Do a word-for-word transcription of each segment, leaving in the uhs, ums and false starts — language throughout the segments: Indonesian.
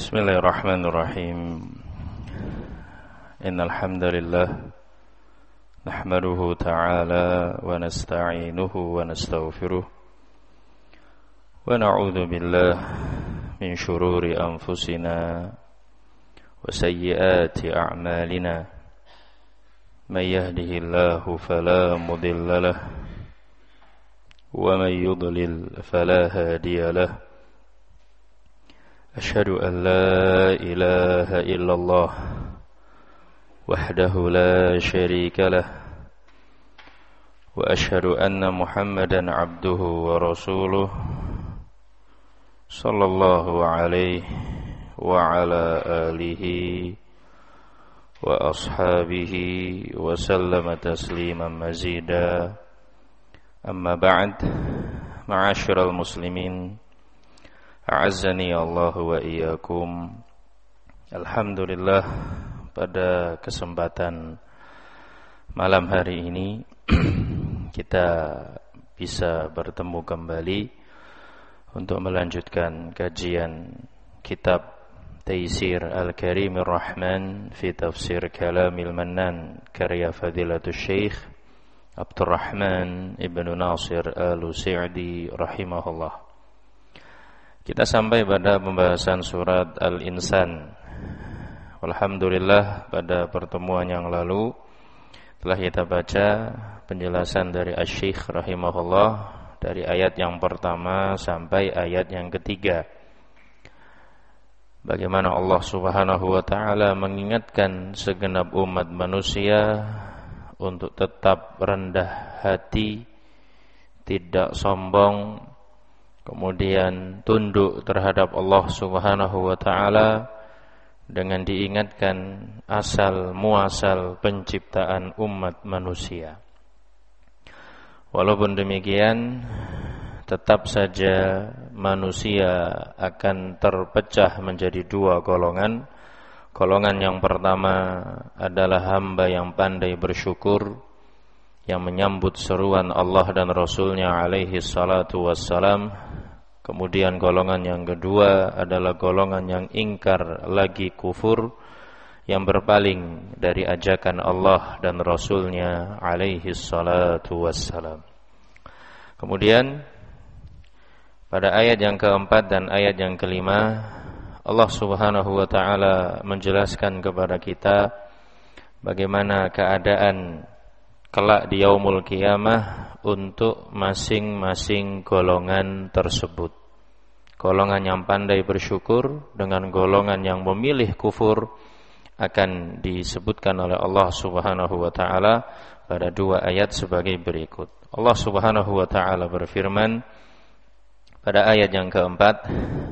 Bismillahirrahmanirrahim. Innal hamdalillah nahmaduhu ta'ala wa nasta'inuhu wa nastaghfiruh wa na'udzu billahi min shururi anfusina wa sayyiati a'malina. May yahdihillahu fala mudilla lahu wa may yudlil fala hadiya lahu. Asyhadu an la ilaha illallah wahdahu la syarika lah wa asyhadu anna Muhammadan abduhu wa rasuluh sallallahu alaihi wa ala alihi wa ashabihi wa sallama tasliman mazida. Amma ba'd, ma'asyiral muslimin, a'azzani Allah wa iyyakum. Alhamdulillah, pada kesempatan malam hari ini kita bisa bertemu kembali untuk melanjutkan kajian kitab Taysir Al-Karimir Rahman fi Tafsir Kalamil Mannan karya Fadilatul Syekh Abdurrahman Ibnu Nasir Al-Sa'di rahimahullah. Kita sampai pada pembahasan surat Al-Insan. Alhamdulillah, pada pertemuan yang lalu telah kita baca penjelasan dari Asy-Syaikh rahimahullah dari ayat yang pertama sampai ayat yang ketiga. Bagaimana Allah Subhanahu wa taala mengingatkan segenap umat manusia untuk tetap rendah hati, tidak sombong, kemudian tunduk terhadap Allah Subhanahu wa taala dengan diingatkan asal muasal penciptaan umat manusia. Walaupun demikian, tetap saja manusia akan terpecah menjadi dua golongan. Golongan yang pertama adalah hamba yang pandai bersyukur, yang menyambut seruan Allah dan Rasulnya alaihi salatu wassalam. Kemudian golongan yang kedua adalah golongan yang ingkar lagi kufur, yang berpaling dari ajakan Allah dan Rasulnya alaihi salatu wassalam. Kemudian pada ayat yang keempat dan ayat yang kelima, Allah Subhanahu wa ta'ala menjelaskan kepada kita bagaimana keadaan kelak di yaumul qiyamah untuk masing-masing golongan tersebut. Golongan yang pandai bersyukur dengan golongan yang memilih kufur akan disebutkan oleh Allah Subhanahu wa taala pada dua ayat sebagai berikut. Allah Subhanahu wa taala berfirman pada ayat yang keempat,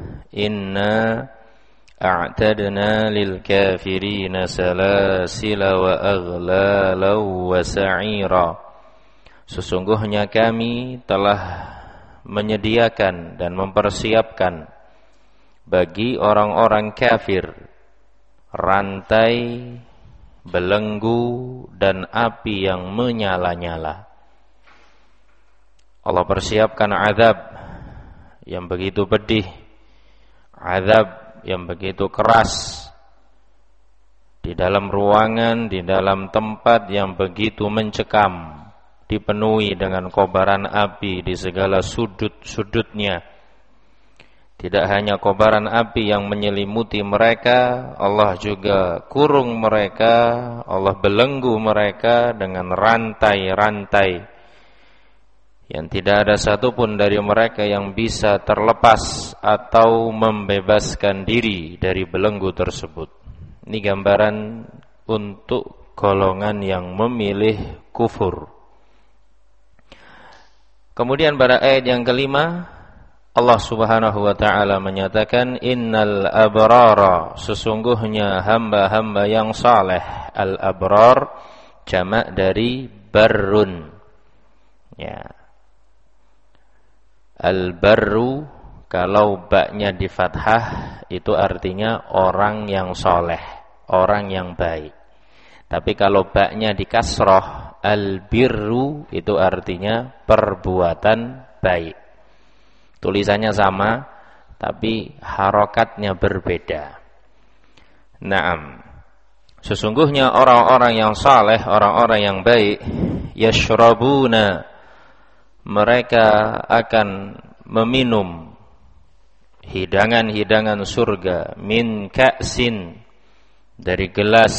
Inna a'tadna lil kafirina salasila wa aghlala wa sa'ira. Sesungguhnya kami telah menyediakan dan mempersiapkan bagi orang-orang kafir rantai, belenggu dan api yang menyala-nyala. Allah persiapkan azab yang begitu pedih, azab yang begitu keras di dalam ruangan, di dalam tempat yang begitu mencekam, dipenuhi dengan kobaran api di segala sudut-sudutnya. Tidak hanya kobaran api yang menyelimuti mereka, Allah juga kurung mereka, Allah belenggu mereka dengan rantai-rantai yang tidak ada satupun dari mereka yang bisa terlepas atau membebaskan diri dari belenggu tersebut. Ini gambaran untuk golongan yang memilih kufur. Kemudian pada ayat yang kelima, Allah Subhanahu wa taala menyatakan innal abrara, sesungguhnya hamba-hamba yang saleh. Al abrar jamak dari barrun. Ya. Al barru kalau baknya di fathah itu artinya orang yang saleh, orang yang baik. Tapi kalau baknya di kasroh, al-birru itu artinya perbuatan baik. Tulisannya sama, tapi harokatnya berbeda. Naam. Sesungguhnya orang-orang yang saleh, orang-orang yang baik, yashrabuna, mereka akan meminum hidangan-hidangan surga, min ka'sin, dari gelas,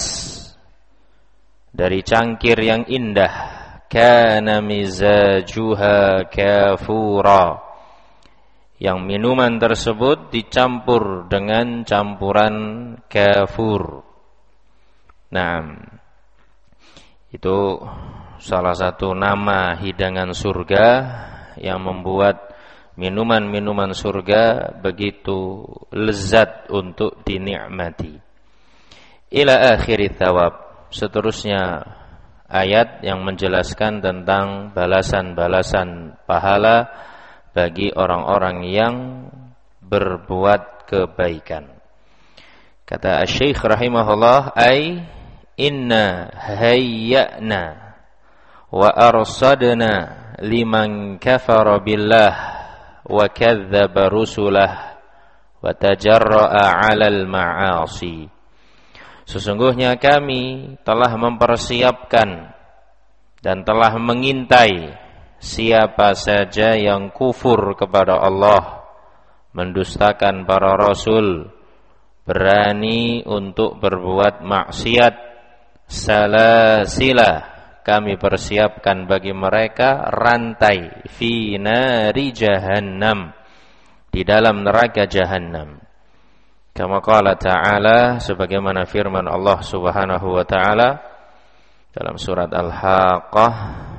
dari cangkir yang indah, kana mizajuha kafura, yang minuman tersebut dicampur dengan campuran kafur. Nah, itu salah satu nama hidangan surga yang membuat minuman-minuman surga begitu lezat untuk dinikmati. Ila akhir thawab. Seterusnya ayat yang menjelaskan tentang balasan-balasan pahala bagi orang-orang yang berbuat kebaikan. Kata Asy-Syaikh rahimahullah, ay inna hayya'na wa arsadna liman kafara billah wa kadzdzaba rusulah wa tajarra'a 'alal ma'asi. Sesungguhnya kami telah mempersiapkan dan telah mengintai siapa saja yang kufur kepada Allah, mendustakan para rasul, berani untuk berbuat maksiat, salasila, kami persiapkan bagi mereka rantai, fi nari jahannam, di dalam neraka jahannam. Kama qala ta'ala, sebagaimana firman Allah Subhanahu wa ta'ala dalam surat Al-Haqqah,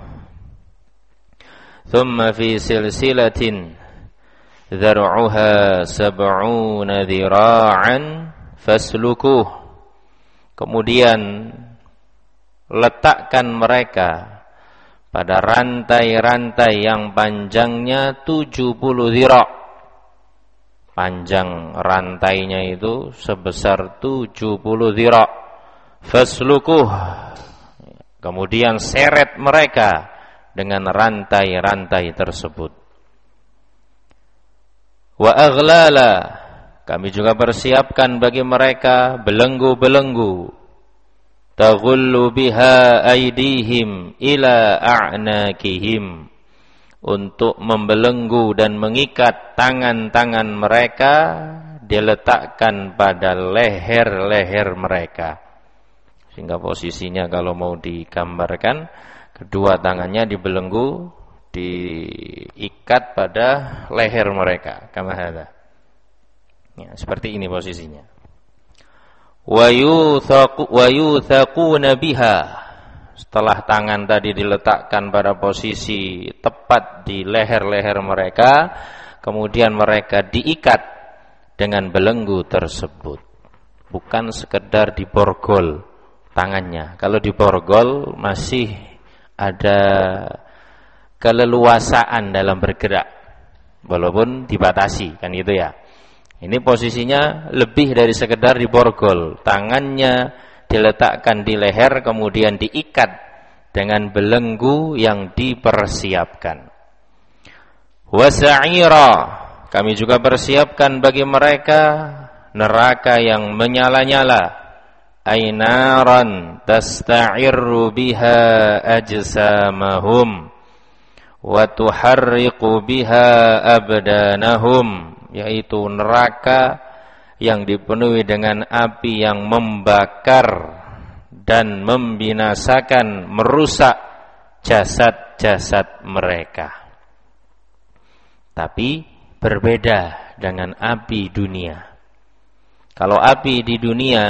thumma fi silsilatin dhar'uha sab'una dhira'an faslukuh. Kemudian letakkan mereka pada rantai-rantai yang panjangnya tujuh puluh dhira'. Panjang rantainya itu sebesar tujuh puluh dhira'. Faslukuh. Kemudian seret mereka dengan rantai-rantai tersebut. Wa aghlala, kami juga persiapkan bagi mereka belenggu-belenggu, taghullu biha aydihim ila a'nakihim, untuk membelenggu dan mengikat tangan-tangan mereka, diletakkan pada leher-leher mereka. Sehingga posisinya kalau mau digambarkan, kedua tangannya dibelenggu, diikat pada leher mereka, kama hadza. Ya, seperti ini posisinya. Wa yuthaqu wa yuthaquna biha. Setelah tangan tadi diletakkan pada posisi tepat di leher-leher mereka, kemudian mereka diikat dengan belenggu tersebut. Bukan sekedar diborgol tangannya. Kalau diborgol masih ada keleluasaan dalam bergerak, walaupun dibatasi, kan gitu ya. Ini posisinya lebih dari sekedar diborgol. Tangannya diletakkan di leher, kemudian diikat dengan belenggu yang dipersiapkan. Wasa'ira, kami juga persiapkan bagi mereka neraka yang menyala-nyala. Ainaran tasta'irru biha ajsamahum wa tuharriqu biha abdanahum, yaitu neraka yang dipenuhi dengan api yang membakar dan membinasakan, merusak jasad-jasad mereka. Tapi berbeda dengan api dunia. Kalau api di dunia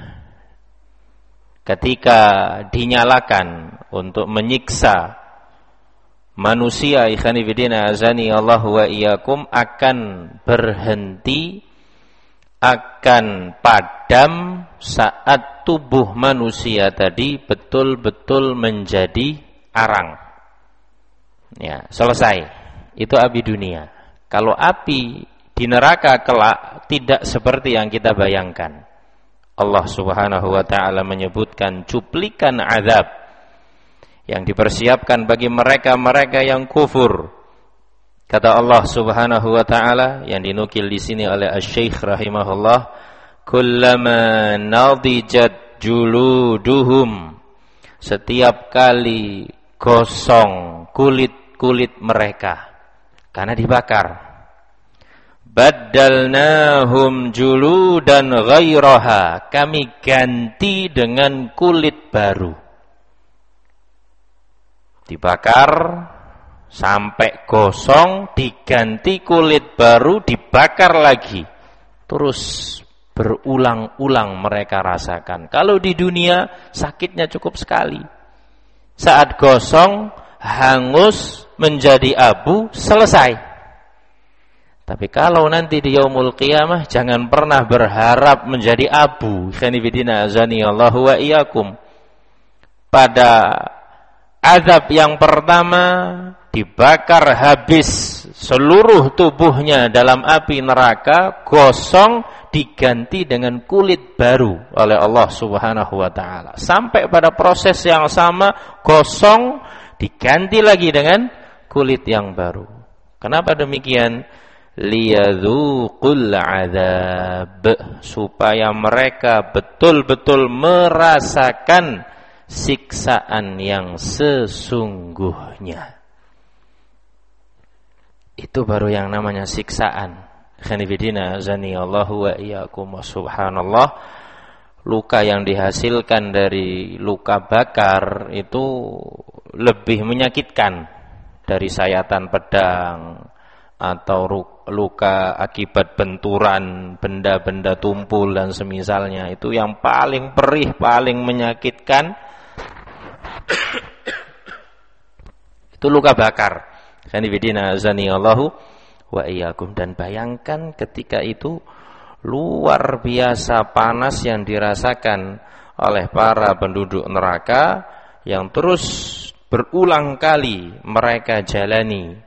ketika dinyalakan untuk menyiksa manusia, ikhwani fillah azani Allah wa iyyakum, akan berhenti, akan padam saat tubuh manusia tadi betul-betul menjadi arang. Ya, selesai. Itu api dunia. Kalau api di neraka kelak tidak seperti yang kita bayangkan. Allah Subhanahu wa taala menyebutkan cuplikan azab yang dipersiapkan bagi mereka-mereka yang kufur. Kata Allah Subhanahu wa taala yang dinukil di sini oleh Asy-Syaikh rahimahullah, kullama nadijat juluduhum, setiap kali gosong kulit-kulit mereka karena dibakar, baddalnahum juludan ghairaha, kami ganti dengan kulit baru. Dibakar sampai gosong, diganti kulit baru, dibakar lagi. Terus berulang-ulang mereka rasakan. Kalau di dunia sakitnya cukup sekali. Saat gosong, hangus, menjadi abu, selesai. Tapi kalau nanti di yaumul qiyamah, jangan pernah berharap menjadi abu. Khanifidina azani Allahu wa iyyakum. Pada azab yang pertama, dibakar habis seluruh tubuhnya dalam api neraka, gosong, diganti dengan kulit baru oleh Allah Subhanahu wa taala. Sampai pada proses yang sama, gosong, diganti lagi dengan kulit yang baru. Kenapa demikian? Liyadzuqul adzab, supaya mereka betul-betul merasakan siksaan yang sesungguhnya. Itu baru yang namanya siksaan. Khanifidina azani Allahu wa iyyakum. Subhanallah, luka yang dihasilkan dari luka bakar itu lebih menyakitkan dari sayatan pedang atau luka akibat benturan benda-benda tumpul dan semisalnya. Itu yang paling perih, paling menyakitkan itu luka bakar. Khanifidina azani Allahu wa iyyakum. Dan bayangkan ketika itu luar biasa panas yang dirasakan oleh para penduduk neraka yang terus berulang kali mereka jalani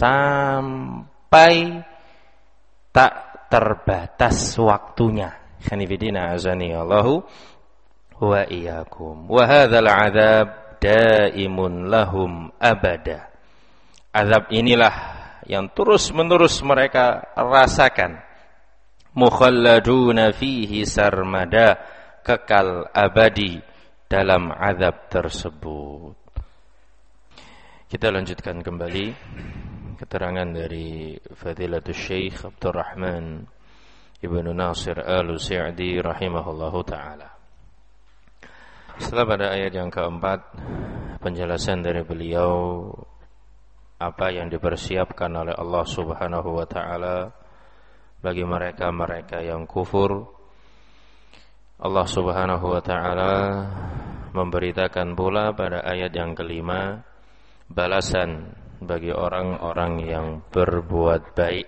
sampai tak terbatas waktunya. Khanifidina azani Allahu wa iyyakum. Wa hadzal adzab daimun lahum abada. Azab inilah yang terus-menerus mereka rasakan. Mukhalladuna fihi sarmada, kekal abadi dalam azab tersebut. Kita lanjutkan kembali keterangan dari Fadilatul Syekh Abdurrahman Ibnu Nasir Al-Sa'di rahimahullahu taala. Setelah pada ayat yang keempat, penjelasan dari beliau apa yang dipersiapkan oleh Allah Subhanahu wa taala bagi mereka-mereka yang kufur. Allah Subhanahu wa taala memberitakan pula pada ayat yang kelima balasan bagi orang-orang yang berbuat baik.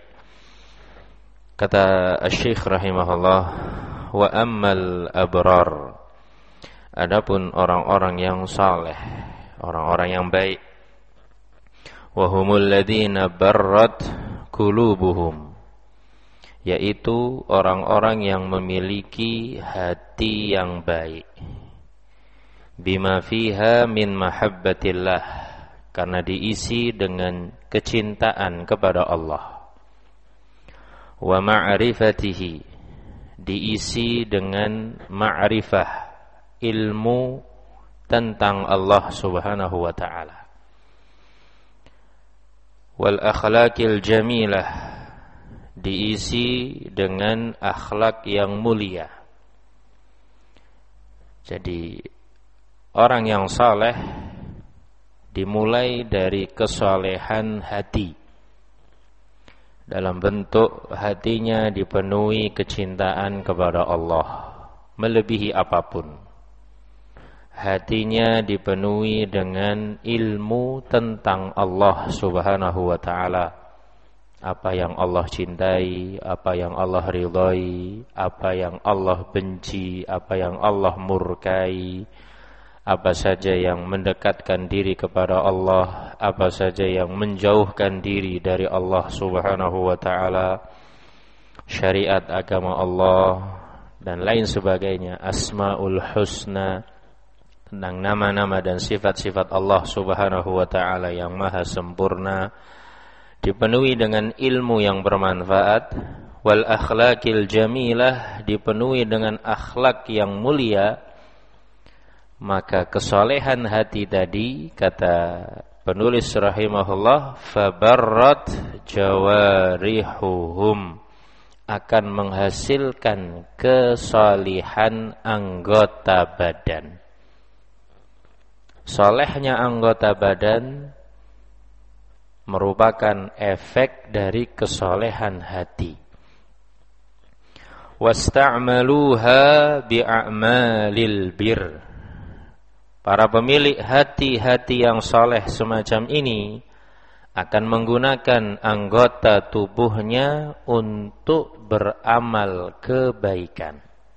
Kata Asy-Syaikh rahimahullah, wa ammal abrar, adapun orang-orang yang saleh, orang-orang yang baik, wa humul ladzina barrat qulubuhum, yaitu orang-orang yang memiliki hati yang baik, bima fiha min mahabbatillah, karena diisi dengan kecintaan kepada Allah, wa ma'rifatihi, diisi dengan ma'rifah, ilmu tentang Allah Subhanahu wa ta'ala, wal akhlaqil jamilah, diisi dengan akhlak yang mulia. Jadi orang yang saleh dimulai dari kesalehan hati, dalam bentuk hatinya dipenuhi kecintaan kepada Allah melebihi apapun. Hatinya dipenuhi dengan ilmu tentang Allah Subhanahu wa ta'ala, apa yang Allah cintai, apa yang Allah ridhai, apa yang Allah benci, apa yang Allah murkai, apa saja yang mendekatkan diri kepada Allah, apa saja yang menjauhkan diri dari Allah Subhanahu wa ta'ala, syariat agama Allah dan lain sebagainya, asmaul husna, tentang nama-nama dan sifat-sifat Allah Subhanahu wa ta'ala yang maha sempurna, dipenuhi dengan ilmu yang bermanfaat, wal akhlaqil jamilah, dipenuhi dengan akhlak yang mulia, maka kesolehan hati tadi, kata penulis rahimahullah, fabarrat jawarihuhum, akan menghasilkan kesalihan anggota badan. Solehnya anggota badan merupakan efek dari kesolehan hati. Wasta'maluha bi'a'malil bir. Para pemilik hati-hati yang soleh semacam ini akan menggunakan anggota tubuhnya untuk beramal kebaikan.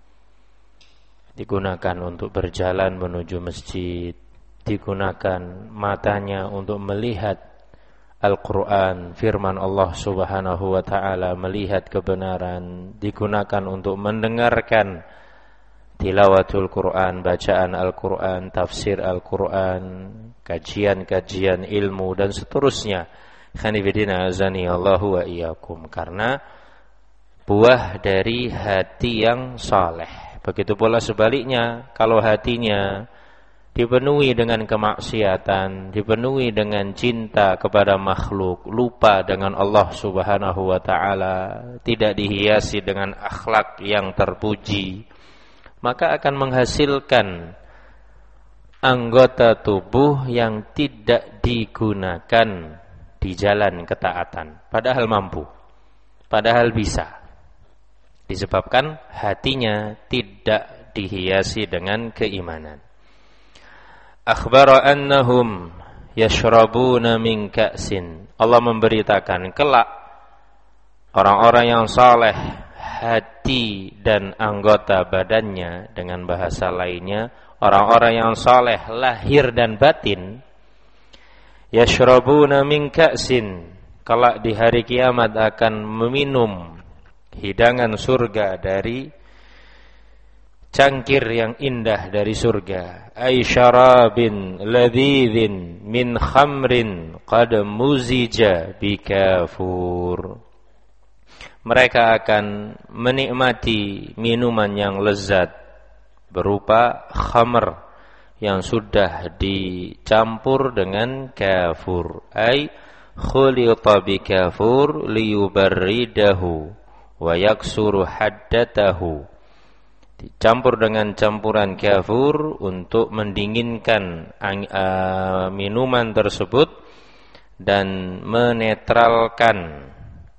Digunakan untuk berjalan menuju masjid, digunakan matanya untuk melihat Al-Quran, firman Allah subhanahu wa ta'ala, melihat kebenaran, digunakan untuk mendengarkan tilawatul Quran, bacaan Al-Quran, tafsir Al-Quran, kajian-kajian ilmu dan seterusnya. Khanifidina azani Allahu wa iyyakum. Karena buah dari hati yang saleh. Begitu pula sebaliknya, kalau hatinya dipenuhi dengan kemaksiatan, dipenuhi dengan cinta kepada makhluk, lupa dengan Allah subhanahu wa ta'ala, tidak dihiasi dengan akhlak yang terpuji, maka akan menghasilkan anggota tubuh yang tidak digunakan di jalan ketaatan, padahal mampu, padahal bisa, disebabkan hatinya tidak dihiasi dengan keimanan. Akhbara annahum yashrabuna min ka'sin. Allah memberitakan kelak orang-orang yang saleh hati dan anggota badannya, dengan bahasa lainnya orang-orang yang saleh lahir dan batin, yashrabuna min ka'sin, kelak di hari kiamat akan meminum hidangan surga dari cangkir yang indah dari surga. Ay syarabin ladhidhin min khamrin qad muzija bikafur. Mereka akan menikmati minuman yang lezat berupa khamr yang sudah dicampur dengan kafur. Ay khulita bikafur liyubarridahu wa yaksuru haddatahu. Dicampur dengan campuran kafur untuk mendinginkan uh, minuman tersebut dan menetralkan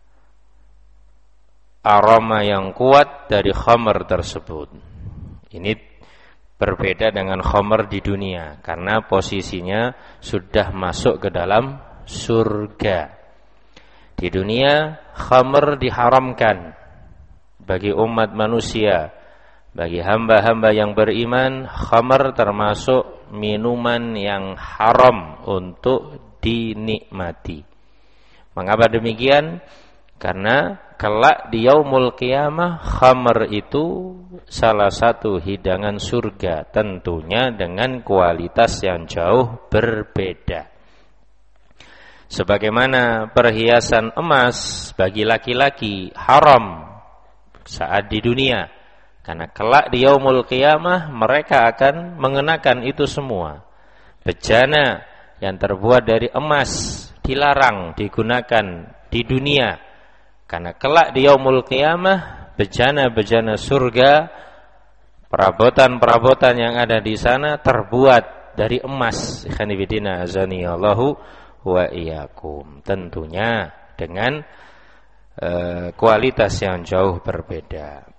aroma yang kuat dari khamr tersebut. Ini berbeda dengan khamr di dunia karena posisinya sudah masuk ke dalam surga. Di dunia khamr diharamkan bagi umat manusia. Bagi hamba-hamba yang beriman, khamr termasuk minuman yang haram untuk dinikmati. Mengapa demikian? Karena kelak di yaumul qiyamah, khamr itu salah satu hidangan surga, tentunya dengan kualitas yang jauh berbeda. Sebagaimana perhiasan emas bagi laki-laki haram saat di dunia, karena kelak di yaumul qiyamah mereka akan mengenakan itu semua. Bejana yang terbuat dari emas dilarang digunakan di dunia, karena kelak di yaumul qiyamah bejana-bejana surga, perabotan-perabotan yang ada di sana terbuat dari emas. Khanifidina azani Allahu wa iyyakum. Tentunya dengan uh, kualitas yang jauh berbeda.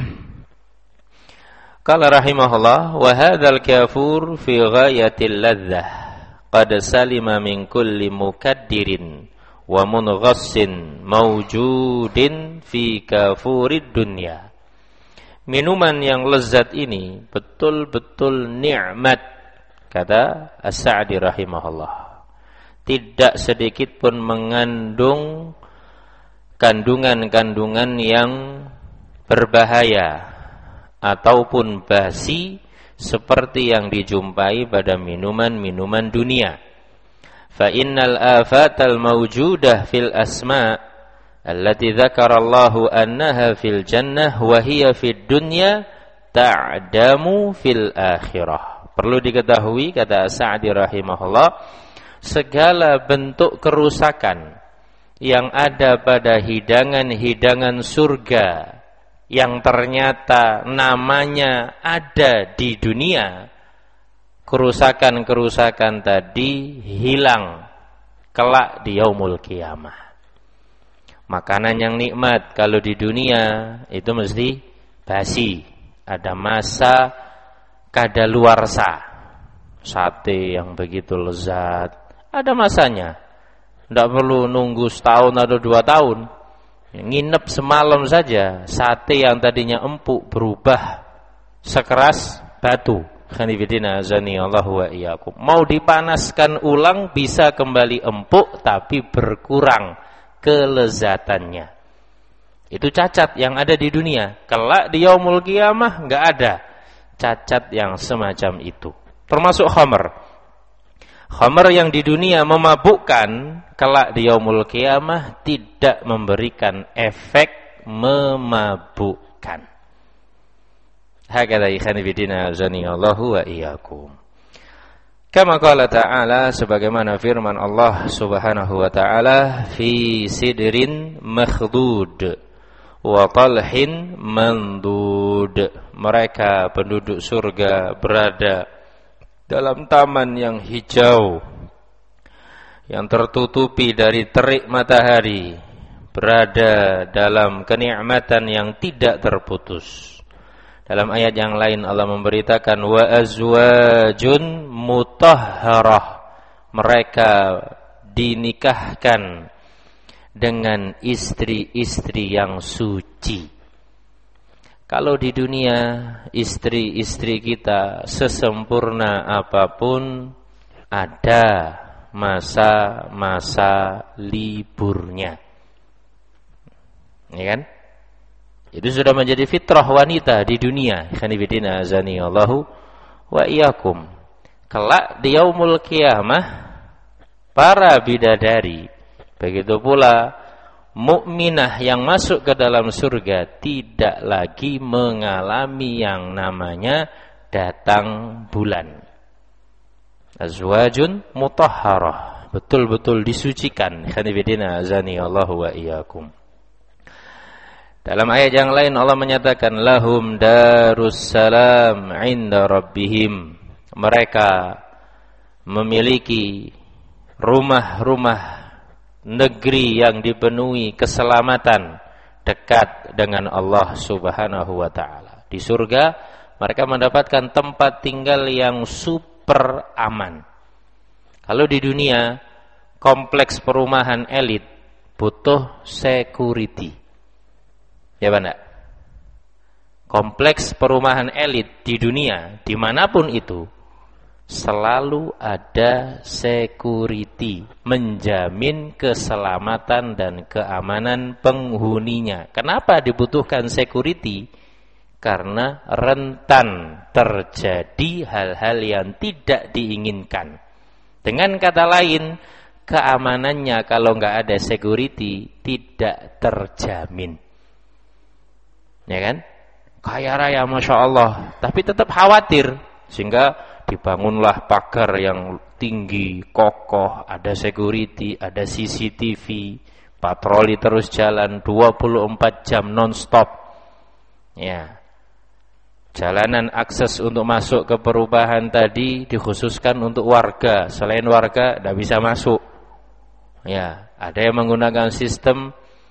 Qala rahimahullah, wa hadzal kafur fi ghayatil ladzah qad salima min kulli mukaddirin wa munghassin mawjudin fi kafurid dunya. Minuman yang lezat ini betul-betul nikmat, kata As-Sa'di rahimahullah. Tidak sedikit pun mengandung kandungan-kandungan yang berbahaya ataupun basi seperti yang dijumpai pada minuman-minuman dunia. Fa innal afatal mawjudah fil asma allati dzakarallahu annaha fil jannah wa hiya fid dunya ta'damu fil akhirah. Perlu diketahui, kata Sa'di rahimahullah, segala bentuk kerusakan yang ada pada hidangan-hidangan surga yang ternyata namanya ada di dunia, kerusakan-kerusakan tadi hilang kelak di yaumul qiyamah. Makanan yang nikmat kalau di dunia itu mesti basi, ada masa kadaluarsa. Sate yang begitu lezat ada masanya, tidak perlu nunggu setahun atau dua tahun. Nginep semalam saja, sate yang tadinya empuk berubah sekeras batu. Khanifidina azani Allahu wa iyyakum. Mau dipanaskan ulang bisa kembali empuk, tapi berkurang kelezatannya. Itu cacat yang ada di dunia. Kelak di yaumul qiyamah enggak ada cacat yang semacam itu. Termasuk khamr. Khamr yang di dunia memabukkan, kelak di yaumul qiyamah tidak memberikan efek memabukkan. Hakadha ikhwan fillah azani Allahu wa iyyakum. Kama qala ta'ala, sebagaimana firman Allah Subhanahu wa ta'ala, fi sidrin makhdud wa talhin mandud. Mereka penduduk surga berada dalam taman yang hijau yang tertutupi dari terik matahari, berada dalam kenikmatan yang tidak terputus. Dalam ayat yang lain Allah memberitakan wa azwajun mutahharah, mereka dinikahkan dengan istri-istri yang suci. Kalau di dunia istri-istri kita sesempurna apapun, ada masa-masa liburnya, ya kan? Itu sudah menjadi fitrah wanita di dunia. Khanifidina azani Allahu wa iyyakum. Kelak di yaumul qiyamah, para bidadari, begitu pula mukminah yang masuk ke dalam surga, tidak lagi mengalami yang namanya datang bulan. Azwajun mutahharah, betul-betul disucikan. Khanifidina azani Allahu wa iyyakum. Dalam ayat yang lain Allah menyatakan lahum darussalam 'inda rabbihim. Mereka memiliki rumah-rumah negeri yang dipenuhi keselamatan dekat dengan Allah Subhanahu wa taala. Di surga mereka mendapatkan tempat tinggal yang super aman. Kalau di dunia kompleks perumahan elit butuh security. Ya benar. Kompleks perumahan elit di dunia, dimanapun itu, selalu ada security, menjamin keselamatan dan keamanan penghuninya. Kenapa dibutuhkan security? Karena rentan terjadi hal-hal yang tidak diinginkan. Dengan kata lain, keamanannya kalau nggak ada security tidak terjamin. Ya kan? Kaya raya Masya Allah, tapi tetap khawatir, sehingga dibangunlah pagar yang tinggi, kokoh, ada security, ada C C T V, patroli terus jalan dua puluh empat jam non-stop. Ya. Jalanan akses untuk masuk ke perubahan tadi dikhususkan untuk warga, selain warga tidak bisa masuk. Ya, ada yang menggunakan sistem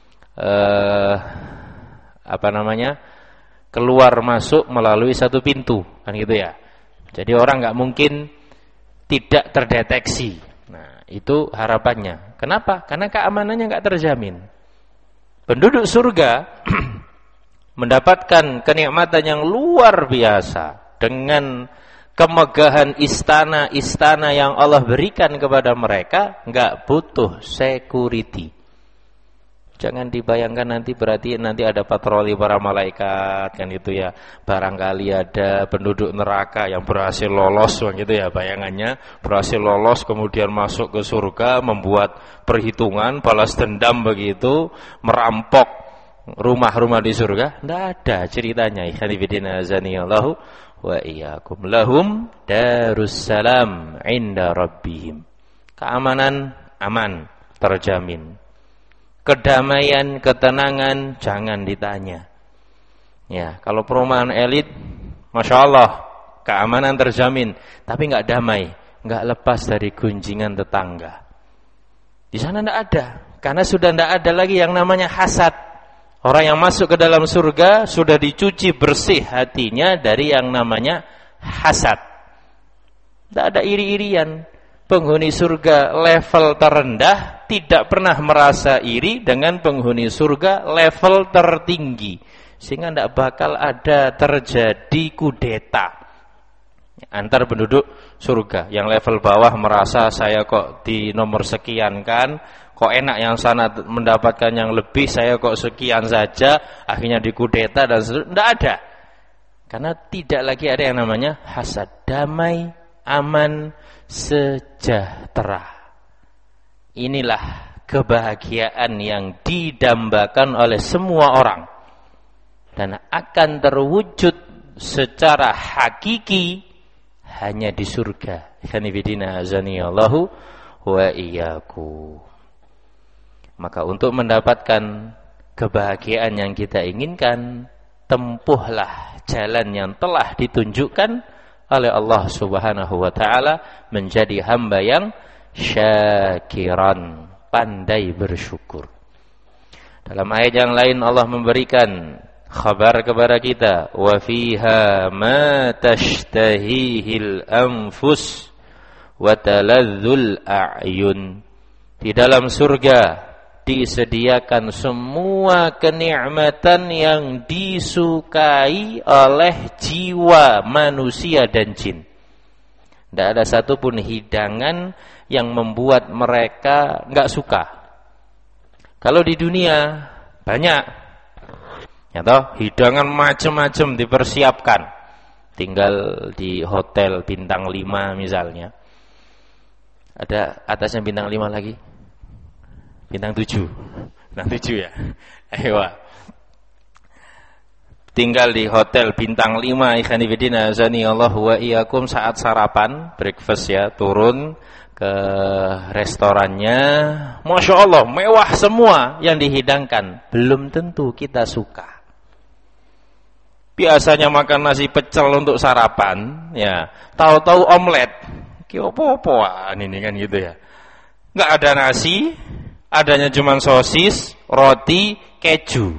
eh, apa namanya, keluar masuk melalui satu pintu, kan gitu ya. Jadi orang nggak mungkin tidak terdeteksi. Nah, itu harapannya. Kenapa? Karena keamanannya nggak terjamin. Penduduk surga mendapatkan kenikmatan yang luar biasa dengan kemegahan istana-istana yang Allah berikan kepada mereka, nggak butuh security. Jangan dibayangkan nanti berarti nanti ada patroli para malaikat kan itu ya. Barangkali ada penduduk neraka yang berhasil lolos kan gitu ya bayangannya, berhasil lolos kemudian masuk ke surga, membuat perhitungan balas dendam begitu, merampok rumah-rumah di surga. Tidak ada ceritanya. Ikhwanifidina azanillahu wa iyyakum. Lahum darussalam inda rabbihim. Keamanan aman, terjamin. Kedamaian, ketenangan jangan ditanya. Ya, kalau perumahan elit, masya Allah, keamanan terjamin, tapi nggak damai, nggak lepas dari gunjingan tetangga. Di sana nggak ada, karena sudah nggak ada lagi yang namanya hasad. Orang yang masuk ke dalam surga sudah dicuci bersih hatinya dari yang namanya hasad. Nggak ada iri-irian. Penghuni surga level terendah tidak pernah merasa iri dengan penghuni surga level tertinggi, sehingga tidak bakal ada terjadi kudeta antar penduduk surga. Yang level bawah merasa saya kok di nomor sekian kan, kok enak yang sana mendapatkan yang lebih, saya kok sekian saja, akhirnya dikudeta dan seterusnya. Tidak ada, karena tidak lagi ada yang namanya hasad. Damai, aman, sejahtera. Inilah kebahagiaan yang didambakan oleh semua orang dan akan terwujud secara hakiki hanya di surga. Ikhwanifidina azanillahu wa iyyakum. Maka untuk mendapatkan kebahagiaan yang kita inginkan, tempuhlah jalan yang telah ditunjukkan oleh Allah Subhanahu wa taala, menjadi hamba yang syakiran, pandai bersyukur. Dalam ayat yang lain Allah memberikan kabar kepada kita, wa fiha ma tashtahihil anfus wa taladzul a'yun. Di dalam surga disediakan semua kenikmatan yang disukai oleh jiwa manusia dan jin. Tidak ada satupun hidangan yang membuat mereka nggak suka. Kalau di dunia banyak, ya toh, hidangan macam-macam dipersiapkan. Tinggal di hotel bintang lima misalnya. Ada atasnya bintang lima lagi? Bintang tujuh. Bintang tujuh ya. Ayo. Tinggal di hotel bintang lima, ikhwanifidina azanillahu wa iyyakum, saat sarapan, breakfast ya, turun ke restorannya, masya Allah, mewah semua yang dihidangkan. Belum tentu kita suka. Biasanya makan nasi pecel untuk sarapan, ya, tahu-tahu omelet. Ki opo-opoan ini kan gitu ya. Enggak ada nasi, adanya cuma sosis, roti, keju.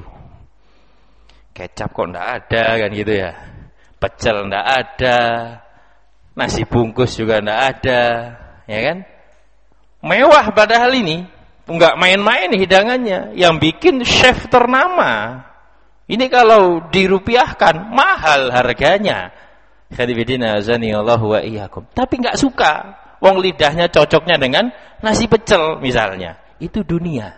Kecap kok enggak ada kan gitu ya. Pecel enggak ada. Nasi bungkus juga enggak ada, ya kan? Mewah padahal ini, enggak main-main hidangannya. Yang bikin chef ternama. Ini kalau dirupiahkan mahal harganya. Khadibidina azanillahu wa iyyakum. Tapi enggak suka. Wong lidahnya cocoknya dengan nasi pecel misalnya. Itu dunia.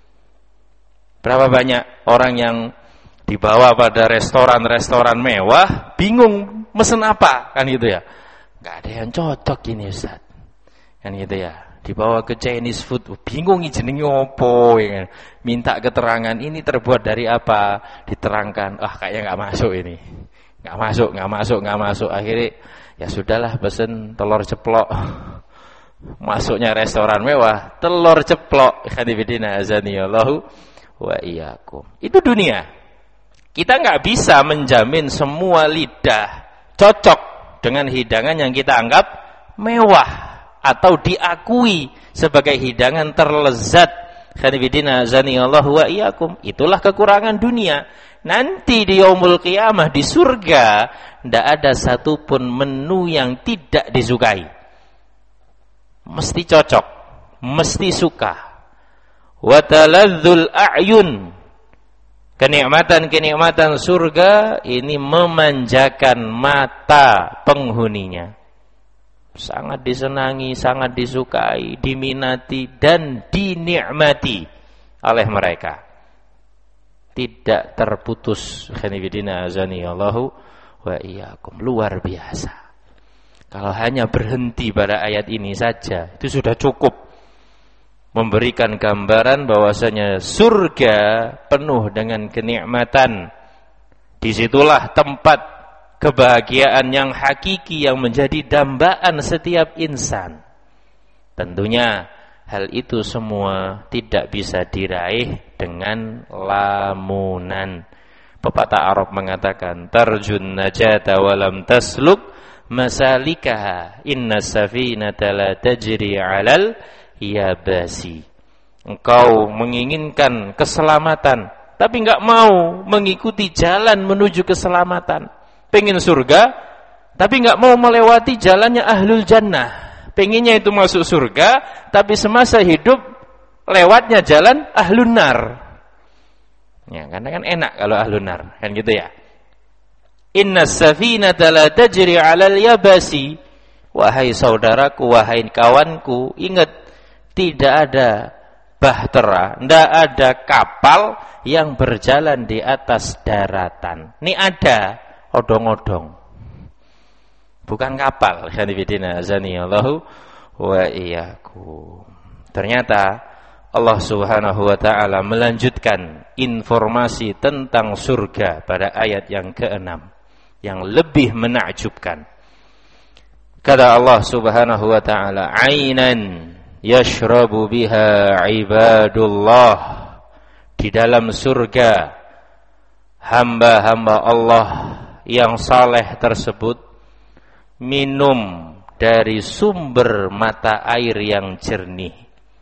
Berapa banyak orang yang dibawa pada restoran-restoran mewah, bingung mesen apa, kan gitu ya. Enggak ada yang cocok ini Ustaz. Kan gitu ya. Dibawa ke Chinese food, bingung jenenge opo, ya. Minta keterangan ini terbuat dari apa, diterangkan, ah kayaknya enggak masuk ini. Enggak masuk, enggak masuk, enggak masuk. Akhirnya ya sudahlah, pesen telur ceplok. Masuknya restoran mewah, telur ceplok. Khadibidina azanillahu wa iyyakum. Itu dunia. Kita enggak bisa menjamin semua lidah cocok dengan hidangan yang kita anggap mewah atau diakui sebagai hidangan terlezat. Khadibidina azanillahu wa iyyakum. Itulah kekurangan dunia. Nanti di yaumul qiyamah di surga tidak ada satupun menu yang tidak disukai. Mesti cocok, mesti suka. Wa taladzul a'yun. Kenikmatan-kenikmatan surga ini memanjakan mata penghuninya. Sangat disenangi, sangat disukai, diminati dan dinikmati oleh mereka. tidak terputus. Khanifidina azani Allahu wa iyyakum. Luar biasa. Kalau hanya berhenti pada ayat ini saja, itu sudah cukup memberikan gambaran bahwasanya surga penuh dengan kenikmatan. Disitulah tempat kebahagiaan yang hakiki yang menjadi dambaan setiap insan. Tentunya hal itu semua tidak bisa diraih dengan lamunan. Pepatah Arab mengatakan, tarjun najata walam tasluk masalikaha, inna safinata la tajri alal yabasi. Engkau menginginkan keselamatan, tapi enggak mau mengikuti jalan menuju keselamatan. Pengen surga, tapi enggak mau melewati jalannya ahlul jannah. Pengennya itu masuk surga, tapi semasa hidup lewatnya jalan ahlun nar. Ya, karena kan enak kalau ahlun nar, kan gitu ya. Inna safinata la tajri 'alal yabasi. Wahai saudaraku, wahai kawanku, ingat tidak ada bahtera, tidak ada kapal yang berjalan di atas daratan. Ini ada odong-odong. Bukan kapal. Khanifidina azani Allahu wa iyyakum. Ternyata Allah Subhanahu wa taala melanjutkan informasi tentang surga pada ayat yang keenam yang lebih menakjubkan. Kata Allah Subhanahu wa taala, "Ainan yashrabu biha ibadullah." Di dalam surga hamba-hamba Allah yang saleh tersebut minum dari sumber mata air yang jernih.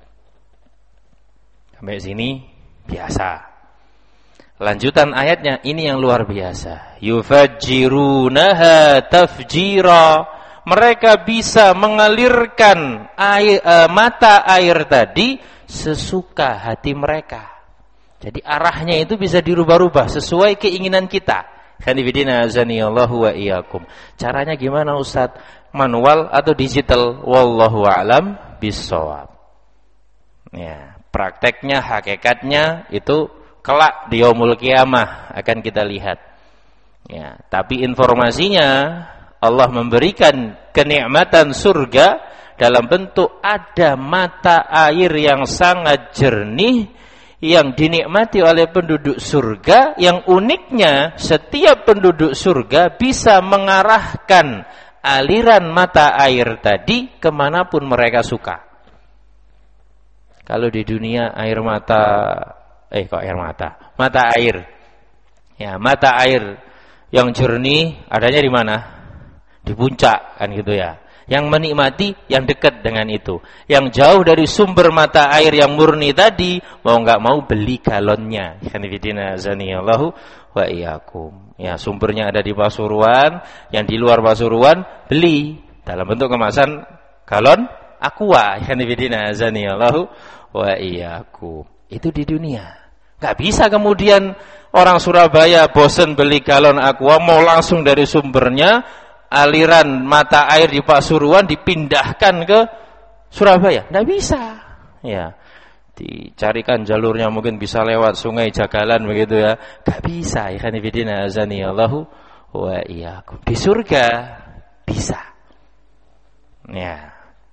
Sampai sini biasa. Lanjutan ayatnya ini yang luar biasa. Yufajjirunaha tafjira. Mereka bisa mengalirkan air, uh, mata air tadi sesuka hati mereka. Jadi arahnya itu bisa dirubah-rubah sesuai keinginan kita. Khanifidina azani Allahu wa iyyakum. Caranya gimana Ustaz? Manual atau digital? Wallahu a'lam bissawab. Ya, prakteknya, hakikatnya itu kelak di yaumul qiyamah akan kita lihat. Ya, tapi informasinya Allah memberikan kenikmatan surga dalam bentuk ada mata air yang sangat jernih yang dinikmati oleh penduduk surga. Yang uniknya setiap penduduk surga bisa mengarahkan aliran mata air tadi kemanapun mereka suka. Kalau di dunia air mata eh kok air mata mata air ya mata air yang jernih adanya di mana? Di puncak kan gitu ya. Yang menikmati yang dekat dengan itu. Yang jauh dari sumber mata air yang murni tadi, mau enggak mau beli galonnya. Khanifidina azani Allahu wa iyyakum. Ya, sumbernya ada di Pasuruan, yang di luar Pasuruan beli dalam bentuk kemasan galon Aqua. Khanifidina azani Allahu wa iyyakum. Itu di dunia. Enggak bisa kemudian orang Surabaya bosen beli galon Aqua, mau langsung dari sumbernya aliran mata air di Pasuruan dipindahkan ke Surabaya. Tidak bisa. Ya, dicarikan jalurnya mungkin bisa lewat Sungai Jagalan begitu ya. Gak bisa. Khanifidina azani Allahu wa iyyakum. Di surga bisa. Ya.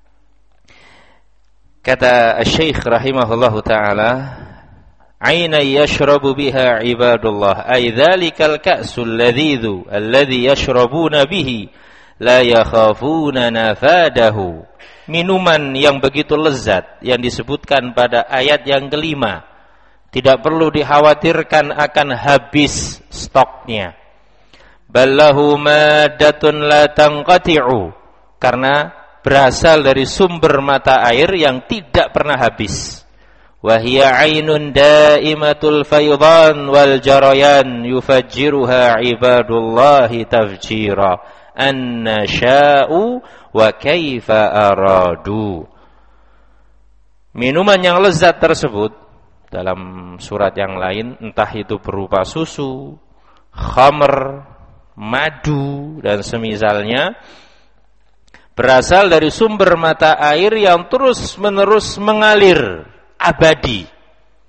Kata Syekh rahimahullahu taala, "Aina yashrabu biha ibadullah, ay dzalikal ka'sul ladhidhu alladhi yashrabuna bihi la yakhafuna nafadahu." Minuman yang begitu lezat yang disebutkan pada ayat yang kelima, tidak perlu dikhawatirkan akan habis stoknya. Ballahu maddatun la tanqati'u, karena berasal dari sumber mata air yang tidak pernah habis. Wahia ainun daimatul faydan wal jarayan yufajjiruha ibadullahi tafjira anna sya'u wa kaifa aradu. Minuman yang lezat tersebut dalam surat yang lain, entah itu berupa susu, khamr, madu dan semisalnya, berasal dari sumber mata air yang terus menerus mengalir abadi.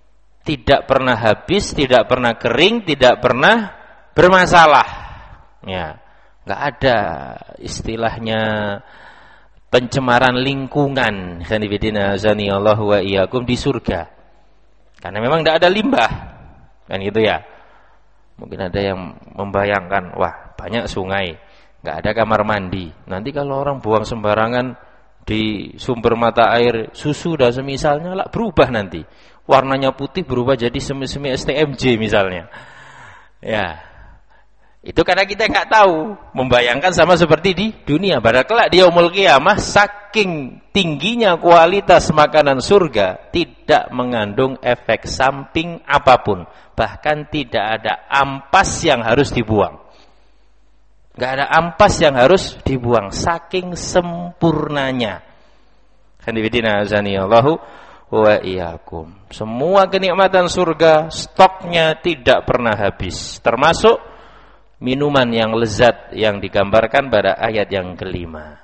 tidak pernah habis, tidak pernah kering, tidak pernah bermasalah. Ya, enggak ada istilahnya pencemaran lingkungan. Khanifidina azani Allah wa iyyakum di surga. Karena memang enggak ada limbah. Kan gitu ya. Mungkin ada yang membayangkan, wah, banyak sungai, enggak ada kamar mandi. Nanti kalau orang buang sembarangan di sumber mata air susu dan semisalnya lah berubah nanti. Warnanya putih berubah jadi semi-semi S T M J misalnya. Ya. Itu karena kita enggak tahu, membayangkan sama seperti di dunia. Padahal kelak di yaumul qiyamah saking tingginya kualitas makanan surga tidak mengandung efek samping apapun. Bahkan tidak ada ampas yang harus dibuang. Enggak ada ampas yang harus dibuang saking sempurnanya. Khanifidina azani Allahu wa iyyakum. Semua kenikmatan surga stoknya tidak pernah habis, termasuk minuman yang lezat yang digambarkan pada ayat yang kelima.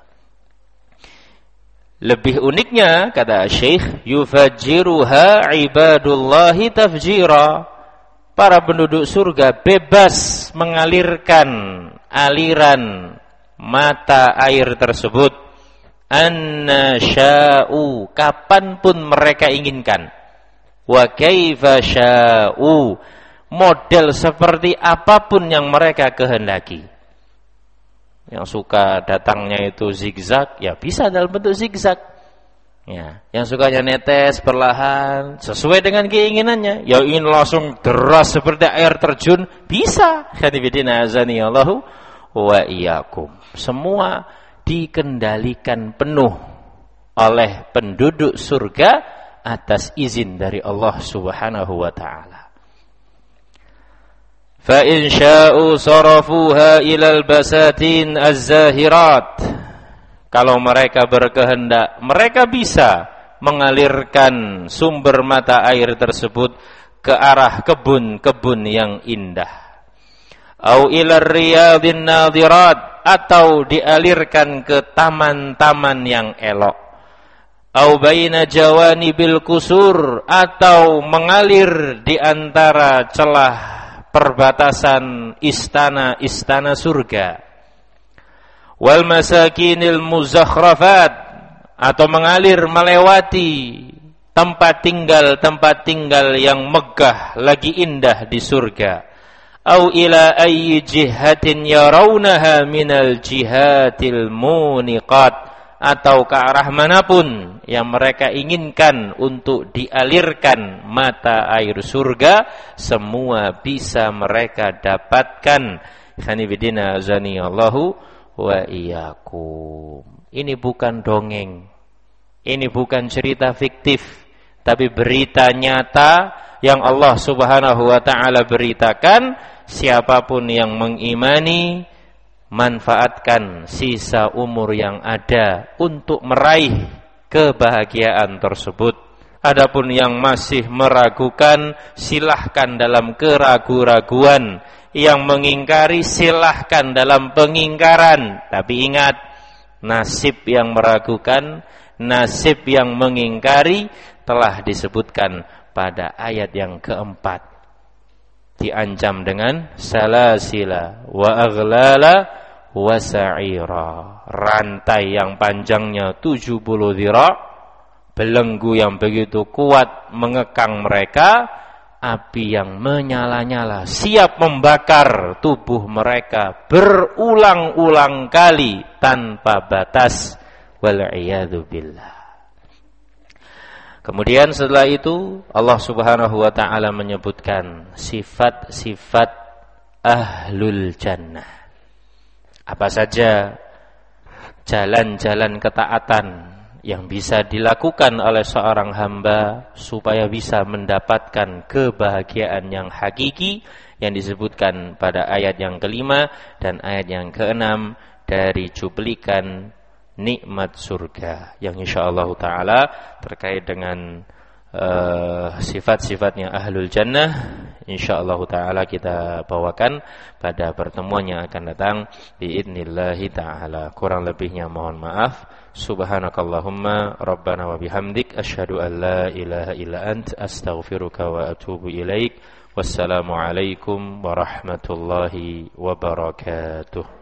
Lebih uniknya kata Syekh, yufajjiruha ibadullahi tafjira. Para penduduk surga bebas mengalirkan aliran mata air tersebut anna sya'u, kapanpun mereka inginkan, wa kaifa sya'u, model seperti apapun yang mereka kehendaki. Yang suka datangnya itu zigzag, ya bisa dalam bentuk zigzag. Ya, yang sukanya netes perlahan sesuai dengan keinginannya, ya ingin langsung deras seperti air terjun, bisa. Khanifidina azani Allahu wa iyyakum. Semua dikendalikan penuh oleh penduduk surga atas izin dari Allah Subhanahu wa taala. Fa in sya'u sarafuha ilal basatin az-zahirat. Kalau mereka berkehendak, mereka bisa mengalirkan sumber mata air tersebut ke arah kebun-kebun yang indah. Au ilar riyadin nadirat, atau dialirkan ke taman-taman yang elok. Au baina jawanibil kusur, atau mengalir di antara celah perbatasan istana-istana surga. Wal masakinil muzakhrafat, atau mengalir melewati tempat tinggal-tempat tinggal yang megah lagi indah di surga. Au ila ayyi jihatin yarawnaha minal jihatil muniqat, atau ke arah manapun yang mereka inginkan untuk dialirkan mata air surga, semua bisa mereka dapatkan. Khanifidina azani Allahu wa iyyakum. Ini bukan dongeng, ini bukan cerita fiktif, tapi berita nyata yang Allah Subhanahu wa ta'ala beritakan. Siapapun yang mengimani, manfaatkan sisa umur yang ada untuk meraih kebahagiaan tersebut. Adapun yang masih meragukan, silahkan dalam keragu-raguan. Yang mengingkari, silahkan dalam pengingkaran. Tapi ingat, nasib yang meragukan, nasib yang mengingkari telah disebutkan pada ayat yang keempat. Diancam dengan salasila wa aghlala wa sa'ira, rantai yang panjangnya tujuh puluh dhira', belenggu yang begitu kuat mengekang mereka, api yang menyala-nyala siap membakar tubuh mereka berulang-ulang kali tanpa batas. Wal'iyadu billah. Kemudian setelah itu Allah Subhanahu wa ta'ala menyebutkan sifat-sifat ahlul jannah. Apa saja jalan-jalan ketaatan yang bisa dilakukan oleh seorang hamba supaya bisa mendapatkan kebahagiaan yang hakiki yang disebutkan pada ayat yang kelima dan ayat yang keenam dari cuplikan nikmat surga yang insyaallah ta'ala terkait dengan uh, sifat-sifatnya ahlul jannah, insyaallah taala kita bawakan pada pertemuan yang akan datang biidznillah taala. Kurang lebihnya mohon maaf. Subhanakallahumma rabbana wa bihamdik asyhadu an la ilaha illa ant astaghfiruka wa atubu ilaik. Wassalamu alaikum warahmatullahi wabarakatuh.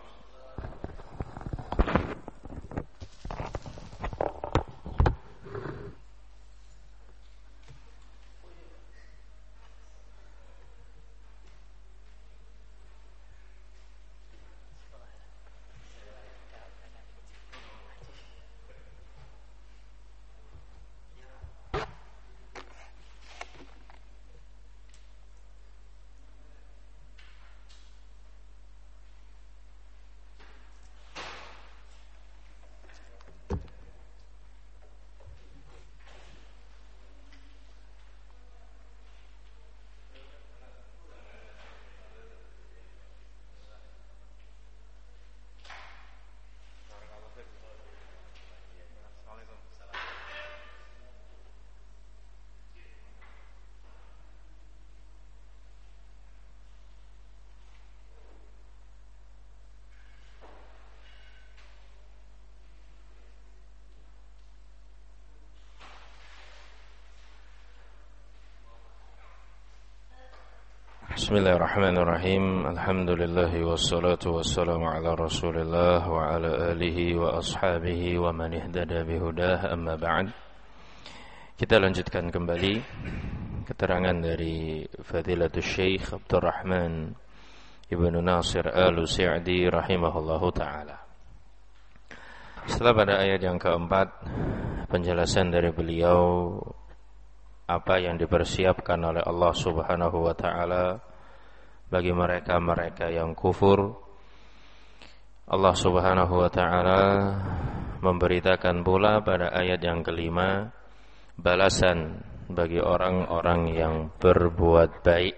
Bismillahirrahmanirrahim. Alhamdulillah wassalatu wassalamu ala Rasulillah wa ala alihi wa ashabihi wa man ihtada bihudah, amma ba'd. Kita lanjutkan kembali keterangan dari Fadilatul Syekh Abdurrahman Ibnu Nasir Al-Sa'di rahimahullahu taala. Setelah pada ayat yang keempat, penjelasan dari beliau apa yang dipersiapkan oleh Allah Subhanahu wa taala bagi mereka-mereka yang kufur. Allah Subhanahu wa taala memberitakan pula pada ayat yang kelima balasan bagi orang-orang yang berbuat baik.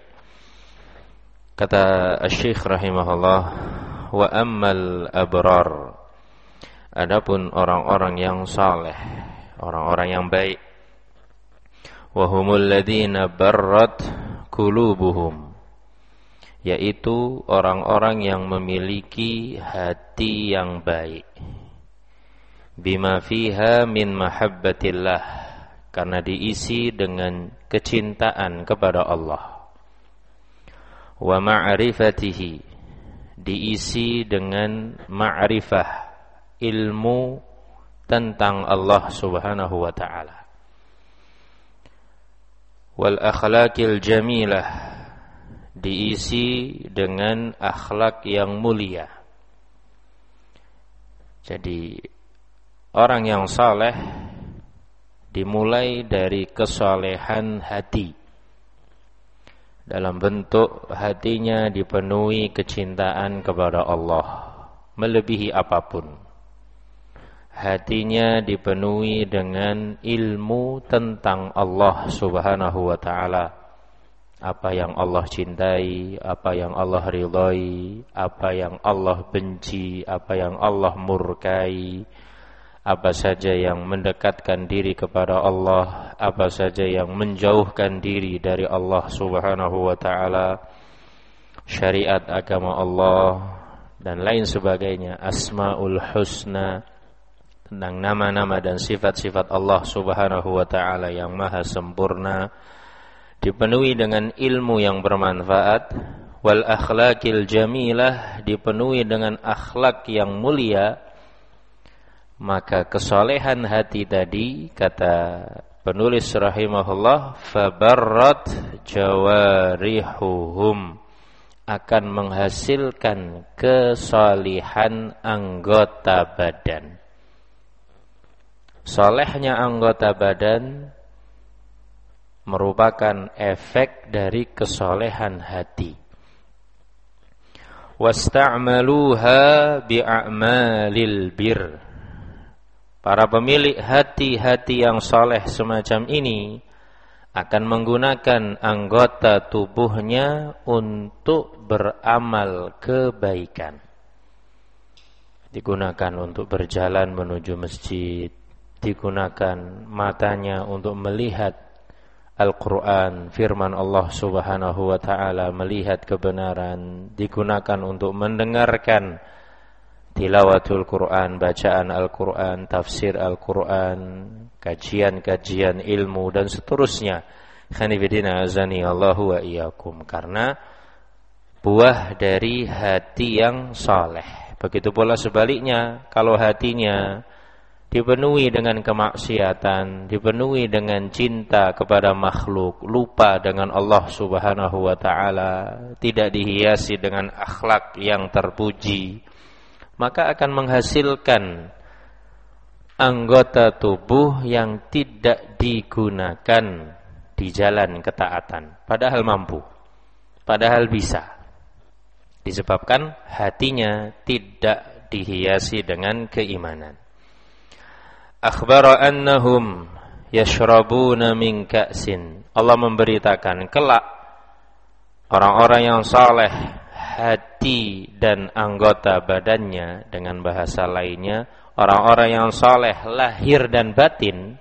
Kata Asy-Syaikh rahimahullah, wa ammal abrar, adapun orang-orang yang saleh, orang-orang yang baik, wahumul ladina barrat qulubuhum, yaitu orang-orang yang memiliki hati yang baik, bima fiha min mahabbatillah, karena diisi dengan kecintaan kepada Allah, wa ma'rifatihi, diisi dengan ma'rifah, ilmu tentang Allah Subhanahu wa ta'ala, wal akhlaqil jamilah, diisi dengan akhlak yang mulia. Jadi orang yang saleh dimulai dari kesalehan hati, dalam bentuk hatinya dipenuhi kecintaan kepada Allah melebihi apapun. Hatinya dipenuhi dengan ilmu tentang Allah Subhanahu wa ta'ala, apa yang Allah cintai, apa yang Allah ridhai, apa yang Allah benci, apa yang Allah murkai, apa saja yang mendekatkan diri kepada Allah, apa saja yang menjauhkan diri dari Allah Subhanahu wa ta'ala, syariat agama Allah dan lain sebagainya, asmaul husna, tentang nama-nama dan sifat-sifat Allah Subhanahu wa ta'ala yang maha sempurna, dipenuhi dengan ilmu yang bermanfaat, wal akhlaqil jamilah, dipenuhi dengan akhlak yang mulia, maka kesalehan hati tadi, kata penulis rahimahullah, fabarrat jawarihuhum, akan menghasilkan kesalihan anggota badan. Salehnya anggota badan merupakan efek dari kesolehan hati. Wasta'maluha bi'a'malil bir, para pemilik hati-hati yang saleh semacam ini akan menggunakan anggota tubuhnya untuk beramal kebaikan. Digunakan untuk berjalan menuju masjid, digunakan matanya untuk melihat Al-Quran, firman Allah subhanahu wa ta'ala, melihat kebenaran, digunakan untuk mendengarkan tilawatul Quran, bacaan Al-Quran, tafsir Al-Quran, kajian-kajian ilmu dan seterusnya. Khanifidina azani Allahu wa iyyakum. Karena buah dari hati yang saleh. Begitu pula sebaliknya, kalau hatinya dipenuhi dengan kemaksiatan, dipenuhi dengan cinta kepada makhluk, lupa dengan Allah subhanahu wa ta'ala, tidak dihiasi dengan akhlak yang terpuji, maka akan menghasilkan anggota tubuh yang tidak digunakan di jalan ketaatan, padahal mampu, padahal bisa, disebabkan hatinya tidak dihiasi dengan keimanan. Akhbara annahum yashrabuna min ka'sin. Allah memberitakan kelak orang-orang yang saleh hati dan anggota badannya, dengan bahasa lainnya orang-orang yang saleh lahir dan batin,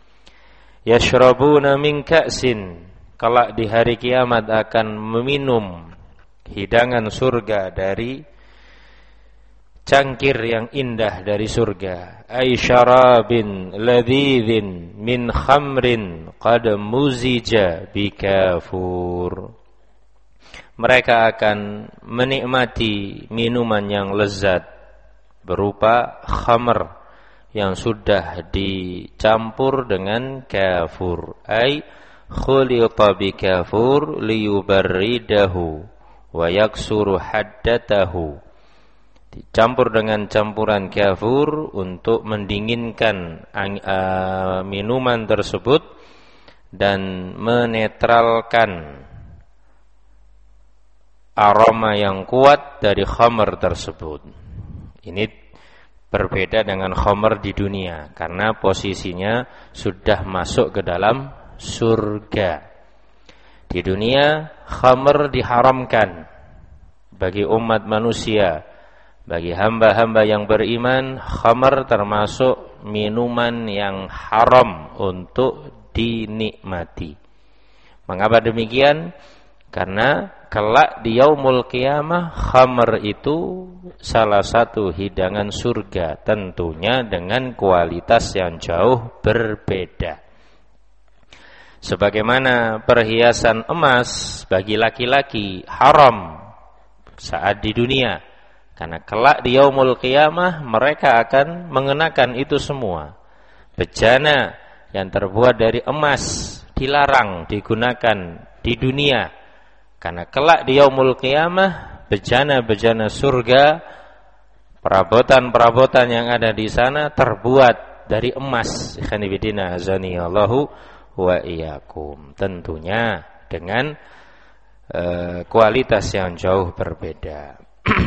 yashrabuna min ka'sin, kelak di hari kiamat akan meminum hidangan surga dari cangkir yang indah dari surga. Ay syarabin ladzidhin min khamrin qad muzija bikafur. Mereka akan menikmati minuman yang lezat berupa khamr yang sudah dicampur dengan kafur. Ay khulita bikafur liyubarridahu wa yaksuru haddatahu. Dicampur dengan campuran kafur untuk mendinginkan uh, minuman tersebut dan menetralkan aroma yang kuat dari khamr tersebut. Ini berbeda dengan khamr di dunia karena posisinya sudah masuk ke dalam surga. Di dunia khamr diharamkan bagi umat manusia. Bagi hamba-hamba yang beriman, khamr termasuk minuman yang haram untuk dinikmati. Mengapa demikian? Karena kelak di yaumul qiyamah khamr itu salah satu hidangan surga, tentunya dengan kualitas yang jauh berbeda. Sebagaimana perhiasan emas bagi laki-laki haram saat di dunia, karena kelak di yaumul qiyamah mereka akan mengenakan itu semua. Bejana yang terbuat dari emas dilarang digunakan di dunia, karena kelak di yaumul qiyamah bejana-bejana surga, perabotan-perabotan yang ada di sana terbuat dari emas. Khanifidina azani Allahu wa iyyakum. Tentunya dengan uh, kualitas yang jauh berbeda.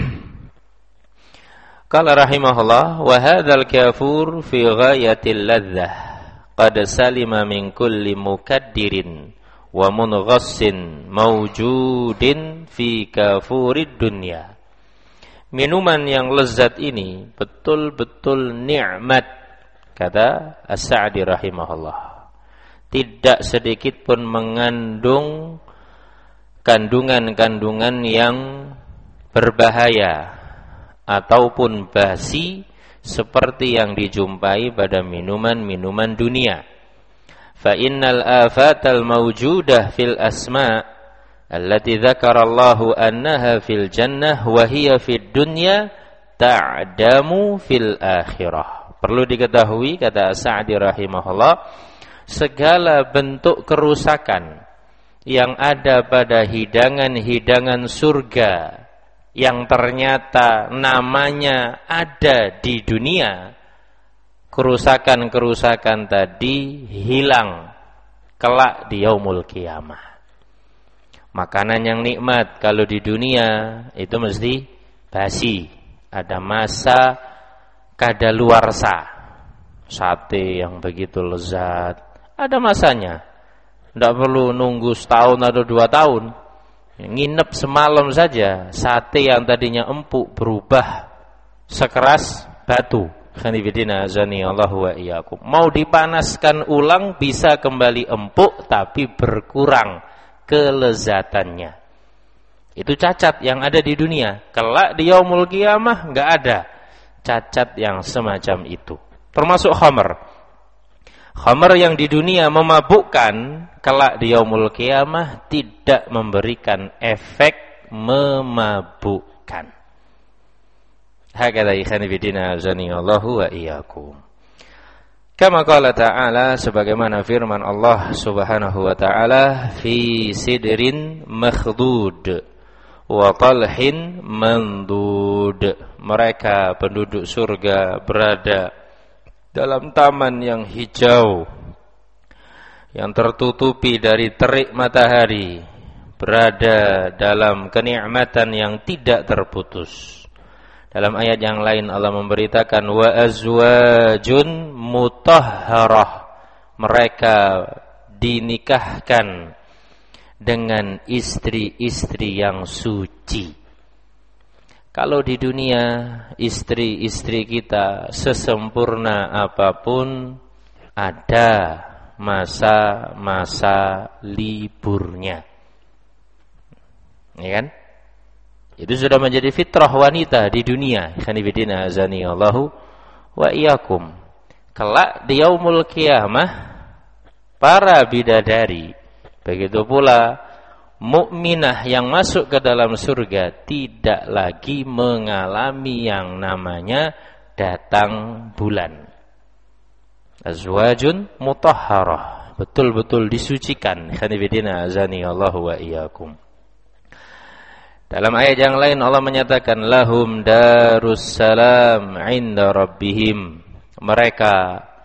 Qala rahimahullah, wa hadzal kafur fi ghayatil ladzah qad salima min kulli mukaddirin wa munghassin mawjudin fi kafurid dunya. Minuman yang lezat ini betul-betul nikmat, kata As-Sa'di rahimahullah. Tidak sedikit pun mengandung kandungan-kandungan yang berbahaya ataupun basi seperti yang dijumpai pada minuman-minuman dunia. Fa innal afatal mawjudah fil asma' allati dzakarallahu annaha fil jannah wa hiya fid dunya ta'damu fil akhirah. Perlu diketahui, kata Sa'di rahimahullah, segala bentuk kerusakan yang ada pada hidangan-hidangan surga yang ternyata namanya ada di dunia, kerusakan-kerusakan tadi hilang kelak di yaumul qiyamah. Makanan yang nikmat kalau di dunia itu mesti basi, ada masa kadaluarsa. Sate yang begitu lezat ada masanya, tidak perlu nunggu setahun atau dua tahun. Nginep semalam saja, sate yang tadinya empuk berubah sekeras batu. Khanifidina azani Allah wa iyyakum. Mau dipanaskan ulang bisa kembali empuk tapi berkurang kelezatannya. Itu cacat yang ada di dunia. Kelak di yaumul qiyamah enggak ada cacat yang semacam itu. Termasuk khamr. Khamr yang di dunia memabukkan, kelak di yaumul qiyamah tidak memberikan efek memabukkan. Hakadha ikhwani fillah azani Allahu wa iyyakum. Kama qala ta'ala, sebagaimana firman Allah Subhanahu wa ta'ala, fi sidrin makhdud wa talhin mandud. Mereka penduduk surga berada dalam taman yang hijau yang tertutupi dari terik matahari, berada dalam kenikmatan yang tidak terputus. Dalam ayat yang lain Allah memberitakan wa azwajun mutahharah, mereka dinikahkan dengan istri-istri yang suci. Kalau di dunia istri-istri kita sesempurna apapun, ada masa-masa liburnya, ya kan? Itu sudah menjadi fitrah wanita di dunia. Khanifidina azani Allahu wa iyyakum. Kelak di yaumul qiyamah, para bidadari, begitu pula mukminah yang masuk ke dalam surga tidak lagi mengalami yang namanya datang bulan. Azwajun mutahharah, betul-betul disucikan. Khanifidina azani Allahu wa iyyakum. Dalam ayat yang lain Allah menyatakan lahum darussalam 'inda rabbihim. Mereka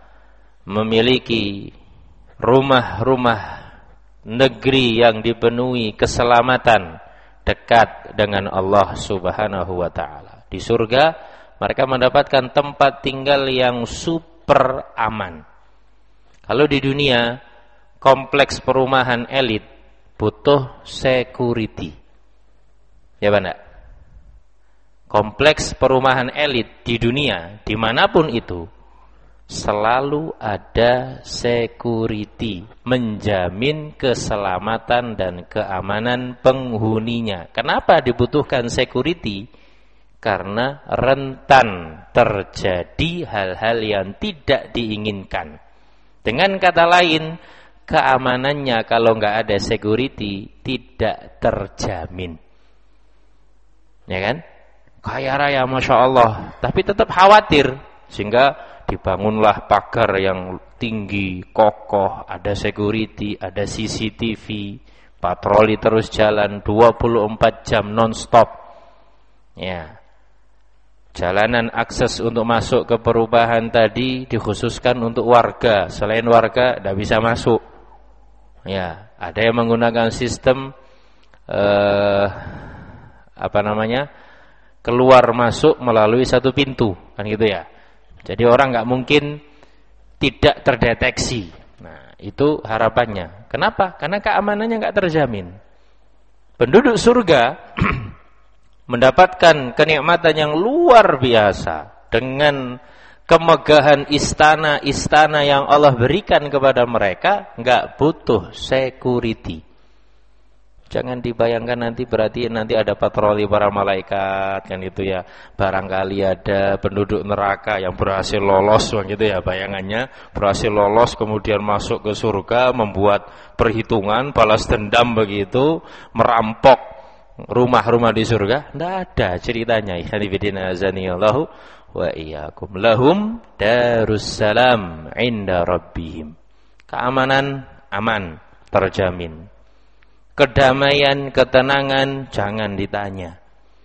memiliki rumah-rumah negeri yang dipenuhi keselamatan dekat dengan Allah Subhanahu wa taala. Di surga mereka mendapatkan tempat tinggal yang super aman. Kalau di dunia kompleks perumahan elit butuh security. Ya Banda, kompleks perumahan elit di dunia dimanapun itu selalu ada security menjamin keselamatan dan keamanan penghuninya. Kenapa dibutuhkan security? Karena rentan terjadi hal-hal yang tidak diinginkan. Dengan kata lain, keamanannya kalau nggak ada security tidak terjamin. Ya kan? Kaya raya Masya Allah, tapi tetap khawatir, sehingga dibangunlah pagar yang tinggi, kokoh, ada security, ada C C T V, patroli terus jalan dua puluh empat jam non-stop. Ya. Jalanan akses untuk masuk ke perubahan tadi dikhususkan untuk warga, selain warga tidak bisa masuk. Ya, ada yang menggunakan sistem eh, apa namanya keluar masuk melalui satu pintu, kan gitu ya. Jadi orang nggak mungkin tidak terdeteksi. Nah, itu harapannya. Kenapa? Karena keamanannya nggak terjamin. Penduduk surga mendapatkan kenikmatan yang luar biasa dengan kemegahan istana-istana yang Allah berikan kepada mereka, nggak butuh security. Jangan dibayangkan nanti berarti nanti ada patroli para malaikat, kan itu ya. Barangkali ada penduduk neraka yang berhasil lolos, kan gitu ya bayangannya. Berhasil lolos kemudian masuk ke surga, membuat perhitungan, balas dendam begitu, merampok rumah-rumah di surga. Tidak ada ceritanya. Ikhwanifidina azanillahu wa iyyakum. Lahum darussalam 'inda rabbihim. Keamanan aman, terjamin. Kedamaian, ketenangan jangan ditanya.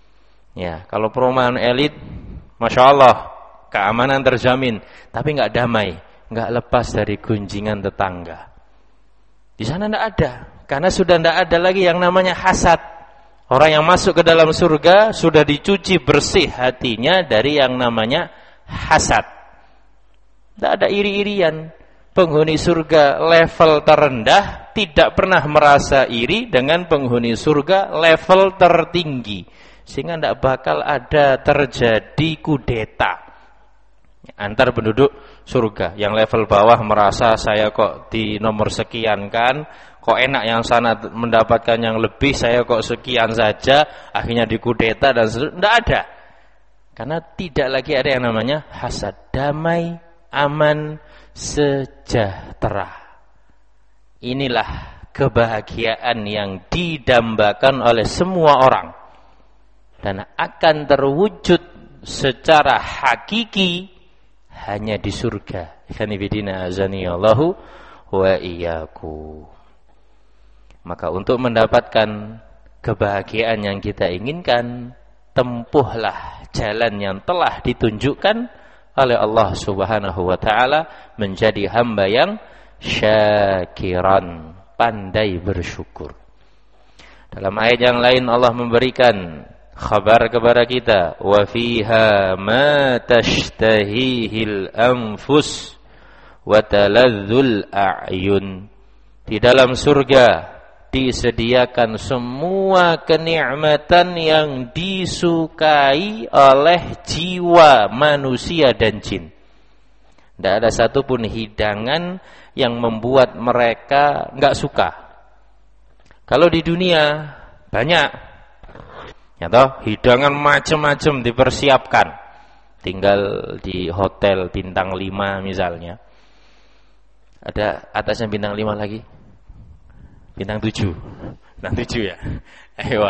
Ya, kalau perumahan elit, Masya Allah, keamanan terjamin, tapi nggak damai, nggak lepas dari gunjingan tetangga. Di sana nggak ada, karena sudah nggak ada lagi yang namanya hasad. Orang yang masuk ke dalam surga sudah dicuci bersih hatinya dari yang namanya hasad. Nggak ada iri-irian. Penghuni surga level terendah tidak pernah merasa iri dengan penghuni surga level tertinggi, sehingga tidak bakal ada terjadi kudeta. antar penduduk surga. Yang level bawah merasa saya kok di nomor sekian kan, kok enak yang sana mendapatkan yang lebih, saya kok sekian saja, akhirnya dikudeta dan seterusnya. Tidak ada. Karena tidak lagi ada yang namanya hasad. Damai, aman, sejahtera. Inilah kebahagiaan yang didambakan oleh semua orang dan akan terwujud secara hakiki hanya di surga. Ikhwanifidina azanillahu wa iyyakum. Maka untuk mendapatkan kebahagiaan yang kita inginkan, tempuhlah jalan yang telah ditunjukkan oleh Allah Subhanahu wa taala, menjadi hamba yang syakiran, pandai bersyukur. Dalam ayat yang lain Allah memberikan kabar kepada kita, wa fiha ma tashtahihil anfus wa taladzul a'yun. Di dalam surga disediakan semua kenikmatan yang disukai oleh jiwa manusia dan jin. Tidak ada satupun hidangan yang membuat mereka enggak suka. Kalau di dunia banyak, ya toh, hidangan macam-macam dipersiapkan. Tinggal di hotel bintang lima misalnya. Ada atasnya bintang lima lagi? Bintang tujuh. Bintang tujuh ya. Ayo.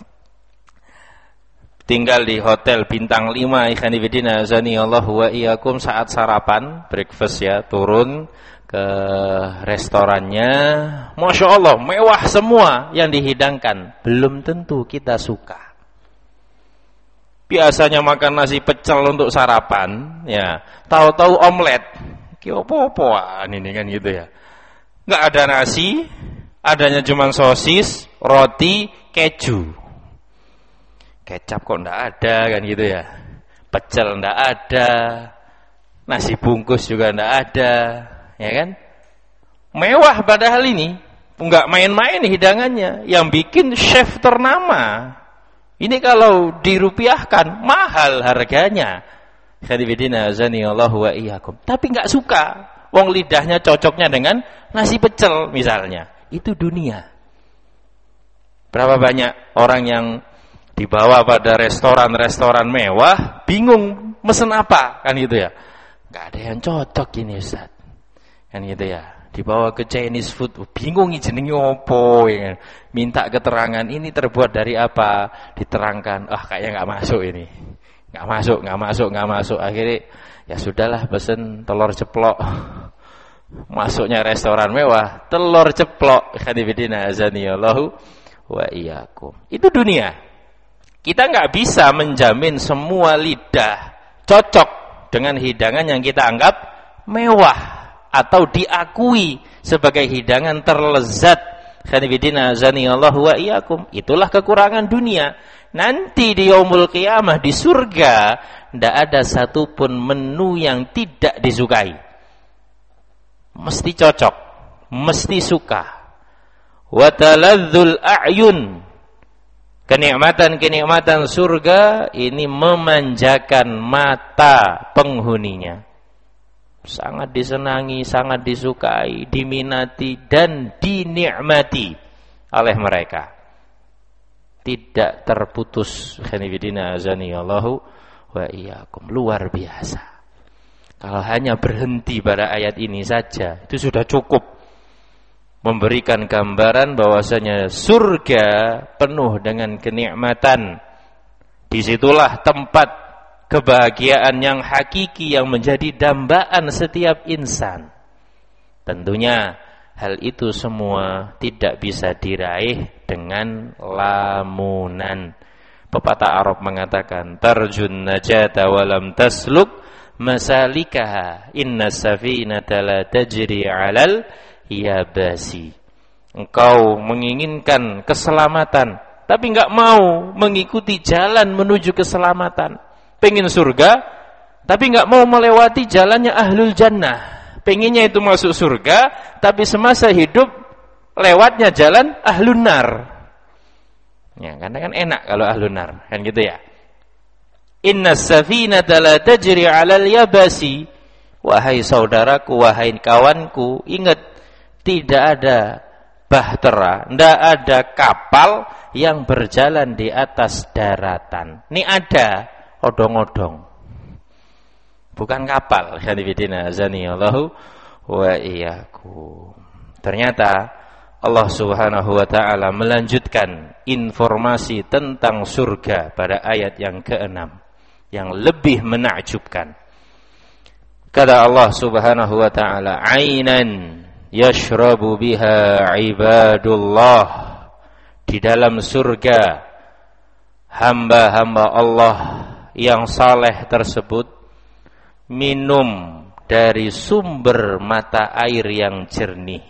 Tinggal di hotel bintang lima, ikhwanifidina azanillahu wa iyyakum, saat sarapan, breakfast ya, turun ke restorannya, Masya Allah, mewah semua yang dihidangkan. Belum tentu kita suka. Biasanya makan nasi pecel untuk sarapan, ya, tahu-tahu omelet, kiopo-opoan ini kan gitu ya. Nggak ada nasi, adanya cuma sosis, roti, keju. Kecap kok ndak ada kan gitu ya. Pecel ndak ada. Nasi bungkus juga ndak ada, ya kan? Mewah padahal ini, enggak main-main hidangannya. Yang bikin chef ternama. Ini kalau dirupiahkan mahal harganya. Khadibidina azanillahu wa iyyakum. Tapi enggak suka. Wong lidahnya cocoknya dengan nasi pecel misalnya. Itu dunia. Berapa banyak orang yang dibawa pada restoran-restoran mewah, bingung mesen apa, kan gitu ya. Gak ada yang cocok ini Ustaz, kan gitu ya. Dibawa ke Chinese food, bingung ini jenenge opo, ya. Minta keterangan ini terbuat dari apa, diterangkan, ah kayaknya gak masuk ini, gak masuk, gak masuk, gak masuk. Akhirnya ya sudahlah, pesen telur ceplok. Masuknya restoran mewah, telur ceplok. Khadibidina azanillahu wa iyyakum. Itu dunia. Kita nggak bisa menjamin semua lidah cocok dengan hidangan yang kita anggap mewah atau diakui sebagai hidangan terlezat. Khanifidina azanillahu wa iyyakum. Itulah kekurangan dunia. Nanti di yaumul qiyamah di surga tidak ada satupun menu yang tidak disukai. Mesti cocok, mesti suka. Wa taladzul a'yun. Kenikmatan-kenikmatan surga ini memanjakan mata penghuninya. Sangat disenangi, sangat disukai, diminati dan dinikmati oleh mereka. Tidak terputus. Khanifidina azanillahu wa iyyakum. Luar biasa. Kalau hanya berhenti pada ayat ini saja, itu sudah cukup memberikan gambaran bahwasanya surga penuh dengan kenikmatan. Disitulah tempat kebahagiaan yang hakiki yang menjadi dambaan setiap insan. Tentunya hal itu semua tidak bisa diraih dengan lamunan. Pepatah Arab mengatakan, tarjun najata walam tasluk masalikaha, inna safinata la tajri alal ya basi. Engkau menginginkan keselamatan, tapi enggak mau mengikuti jalan menuju keselamatan. Pengen surga, tapi enggak mau melewati jalannya ahlul jannah. Pengennya itu masuk surga, tapi semasa hidup lewatnya jalan ahlun nar. Ya, karena kan enak kalau ahlun nar, kan gitu ya. Inna safinata la tajri 'alal yabasi. Wahai saudaraku, wahai kawanku, ingat tidak ada bahtera, tidak ada kapal yang berjalan di atas daratan. Ini ada odong-odong, bukan kapal. Hanifidina azani Allahu wa iyyakum. Ternyata Allah Subhanahu wa taala melanjutkan informasi tentang surga pada ayat yang keenam yang lebih menakjubkan. Kata Allah Subhanahu wa taala, "Ainan yashrabu biha ibadullah." Di dalam surga hamba-hamba Allah yang saleh tersebut minum dari sumber mata air yang jernih.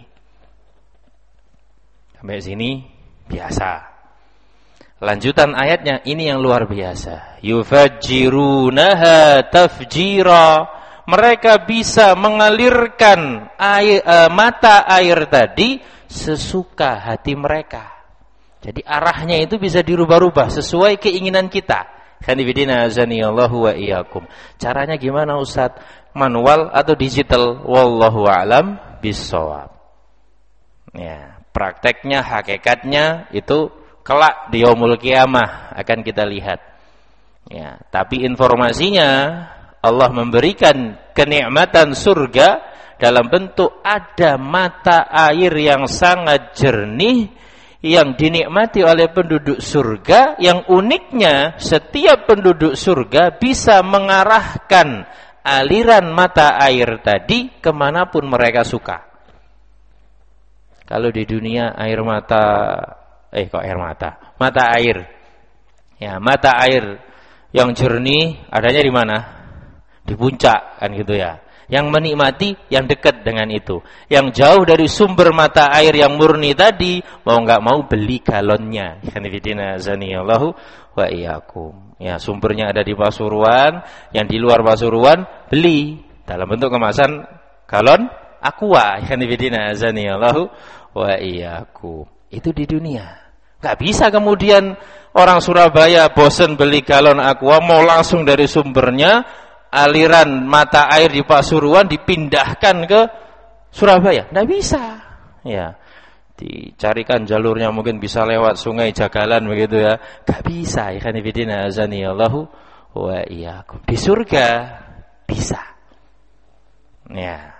Sampai sini biasa. Lanjutan ayatnya ini yang luar biasa. Yufajjirunaha tafjira. Mereka bisa mengalirkan air, uh, mata air tadi sesuka hati mereka. Jadi arahnya itu bisa dirubah-rubah sesuai keinginan kita. Khanifidina azanillahu wa iyyakum. Caranya gimana Ustaz? Manual atau digital? Wallahu a'lam bissawab. Ya, prakteknya, hakikatnya itu kelak di yaumul qiyamah akan kita lihat. Ya, tapi informasinya Allah memberikan kenikmatan surga dalam bentuk ada mata air yang sangat jernih yang dinikmati oleh penduduk surga. Yang uniknya setiap penduduk surga bisa mengarahkan aliran mata air tadi kemanapun mereka suka. Kalau di dunia air mata, eh kok air mata, mata air, ya mata air yang jernih adanya di mana? Di puncak kan gitu ya. Yang menikmati yang dekat dengan itu. Yang jauh dari sumber mata air yang murni tadi mau nggak mau beli galonnya. Hanifidina zaniyallahu wa iyyakum. Ya, sumbernya ada di Pasuruan, yang di luar Pasuruan beli dalam bentuk kemasan galon aqua. Hanifidina zaniyallahu wa iyyakum. Itu di dunia. Nggak bisa kemudian orang Surabaya bosen beli galon aqua mau langsung dari sumbernya. Aliran mata air di Pasuruan dipindahkan ke Surabaya, tidak bisa. Ya, dicarikan jalurnya mungkin bisa lewat Sungai Jagalan begitu ya, nggak bisa. Ikhwanifidina azanillahu wa iyyakum. Di surga bisa. Ya.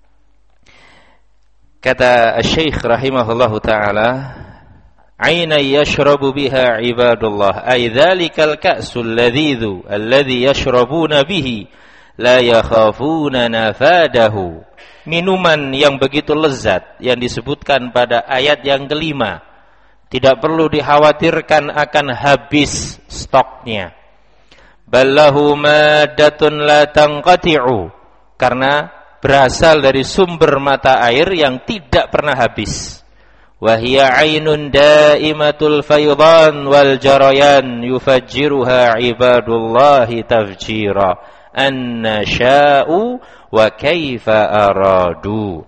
Kata Syekh rahimahullahu taala, "Aina yashrabu biha ibadullah ay dzalikal ka'sul ladzidhu alladzi yashrabuna bihi la yakhafuna nafadahu." Minuman yang begitu lezat yang disebutkan pada ayat yang kelima, tidak perlu dikhawatirkan akan habis stoknya. Ballahu maddatun la tanqati'u, karena berasal dari sumber mata air yang tidak pernah habis. Wahia ainun daimatul faydan wal jarayan yufajjiruha ibadullahi tafjira anna sya'u wa kaifa aradu.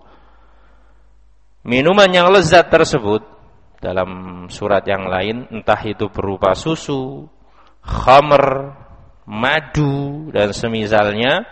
Minuman yang lezat tersebut dalam surat yang lain, entah itu berupa susu, khamr, madu dan semisalnya,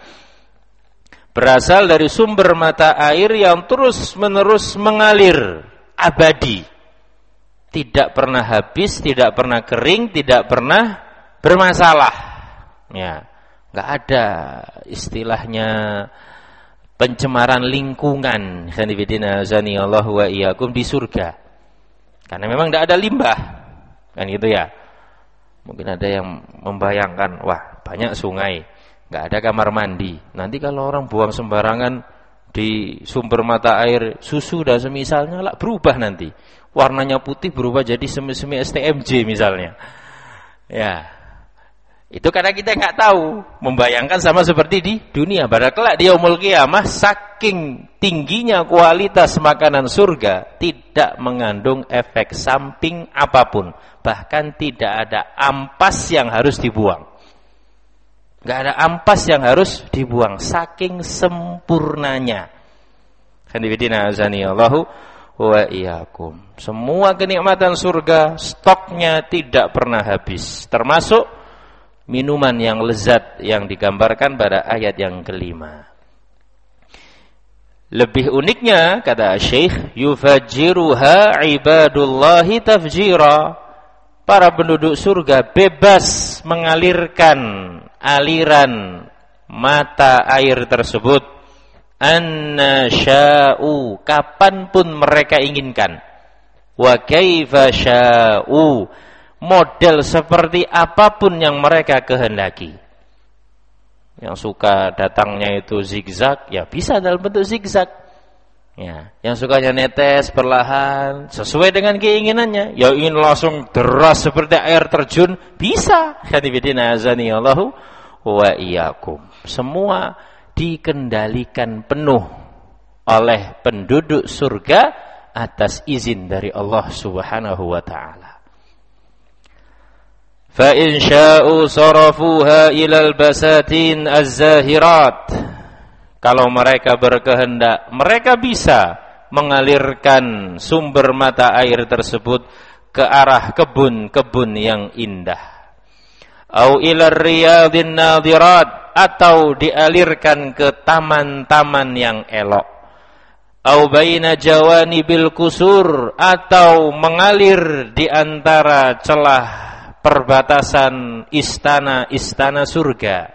berasal dari sumber mata air yang terus-menerus mengalir abadi, tidak pernah habis, tidak pernah kering, tidak pernah bermasalah. Ya, nggak ada istilahnya pencemaran lingkungan. Khanifidina zaniyallahu wa iyyakum di surga, karena memang tidak ada limbah, kan gitu ya. Mungkin ada yang membayangkan, wah banyak sungai, nggak ada kamar mandi. Nanti kalau orang buang sembarangan di sumber mata air susu dan semisalnya lah, berubah nanti warnanya putih berubah jadi semi-semi S T M J misalnya. Ya, itu karena kita nggak tahu, membayangkan sama seperti di dunia. Pada kelak di yaumul qiyamah, saking tingginya kualitas makanan surga tidak mengandung efek samping apapun, bahkan tidak ada ampas yang harus dibuang. Gak ada ampas yang harus dibuang, saking sempurnanya. Khanifidina azanillahu wa iyyakum. Semua kenikmatan surga stoknya tidak pernah habis, termasuk minuman yang lezat yang digambarkan pada ayat yang kelima. Lebih uniknya, kata Syekh, yufajjiruha ibadullahi tafjira. Para penduduk surga bebas mengalirkan aliran mata air tersebut anna sya'u, kapanpun mereka inginkan, wa kaifa sya'u, model seperti apapun yang mereka kehendaki. Yang suka datangnya itu zigzag, ya bisa dalam bentuk zigzag. Ya, yang sukanya netes perlahan sesuai dengan keinginannya, ya ingin langsung deras seperti air terjun, bisa. Hadibidina azani Allahu wa iyyakum. Semua dikendalikan penuh oleh penduduk surga atas izin dari Allah Subhanahu wa taala. Fa in sya'u sarafuha ilal basatin az-zahirat. Kalau mereka berkehendak, mereka bisa mengalirkan sumber mata air tersebut ke arah kebun-kebun yang indah. Au ilar riyadin nadirat, atau dialirkan ke taman-taman yang elok. Au baina jawanibil kusur, atau mengalir di antara celah perbatasan istana-istana surga.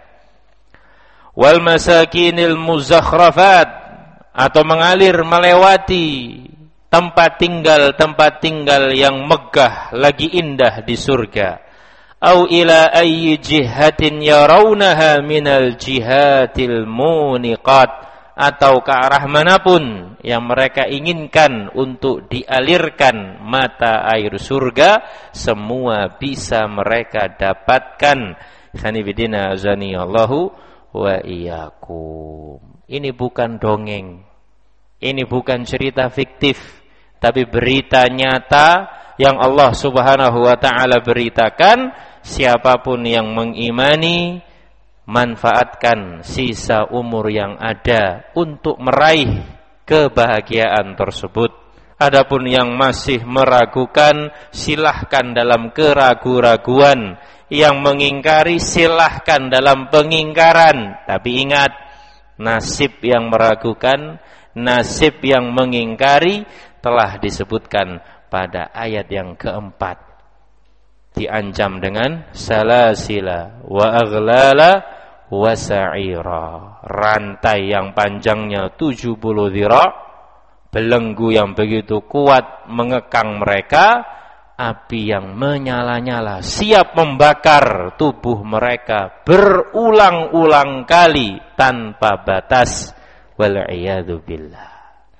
Wal masakinil muzakhrafat, atau mengalir melewati tempat tinggal-tempat tinggal yang megah lagi indah di surga. Au ila ayyi jihatin yarawnaha minal jihatil muniqat, atau ke arah manapun yang mereka inginkan untuk dialirkan mata air surga, semua bisa mereka dapatkan. Khanibidina azani Allahu wa iyyakum. Ini bukan dongeng, ini bukan cerita fiktif, tapi berita nyata yang Allah Subhanahu wa ta'ala beritakan. Siapapun yang mengimani, manfaatkan sisa umur yang ada untuk meraih kebahagiaan tersebut. Adapun yang masih meragukan, silahkan dalam keraguan-raguan. Yang mengingkari, silahkan dalam pengingkaran. Tapi ingat, nasib yang meragukan, nasib yang mengingkari telah disebutkan pada ayat yang keempat. Diancam dengan salasila wa aghlala wa sa'ira, rantai yang panjangnya tujuh puluh dhira', belenggu yang begitu kuat mengekang mereka, api yang menyala-nyala siap membakar tubuh mereka berulang-ulang kali tanpa batas. Wal'iyadu billah.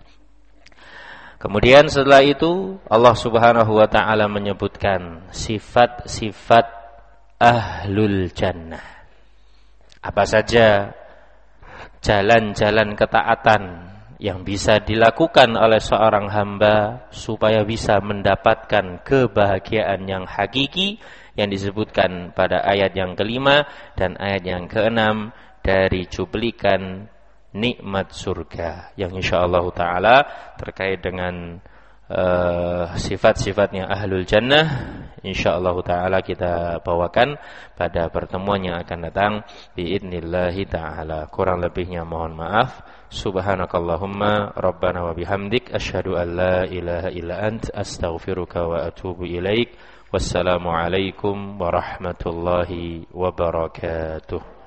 Kemudian setelah itu Allah Subhanahu wa ta'ala menyebutkan sifat-sifat ahlul jannah. Apa saja jalan-jalan ketaatan yang bisa dilakukan oleh seorang hamba supaya bisa mendapatkan kebahagiaan yang hakiki yang disebutkan pada ayat yang kelima dan ayat yang keenam dari cuplikan nikmat surga yang insyaallah ta'ala terkait dengan uh, sifat-sifatnya ahlul jannah insyaallah ta'ala kita bawakan pada pertemuan yang akan datang biidnillahi ta'ala. Kurang lebihnya mohon maaf. Subhanakallahumma rabbana wa bihamdik asyhadu an la ilaha illa ant astaghfiruka wa atubu ilaik. Wassalamu alaikum warahmatullahi wabarakatuh.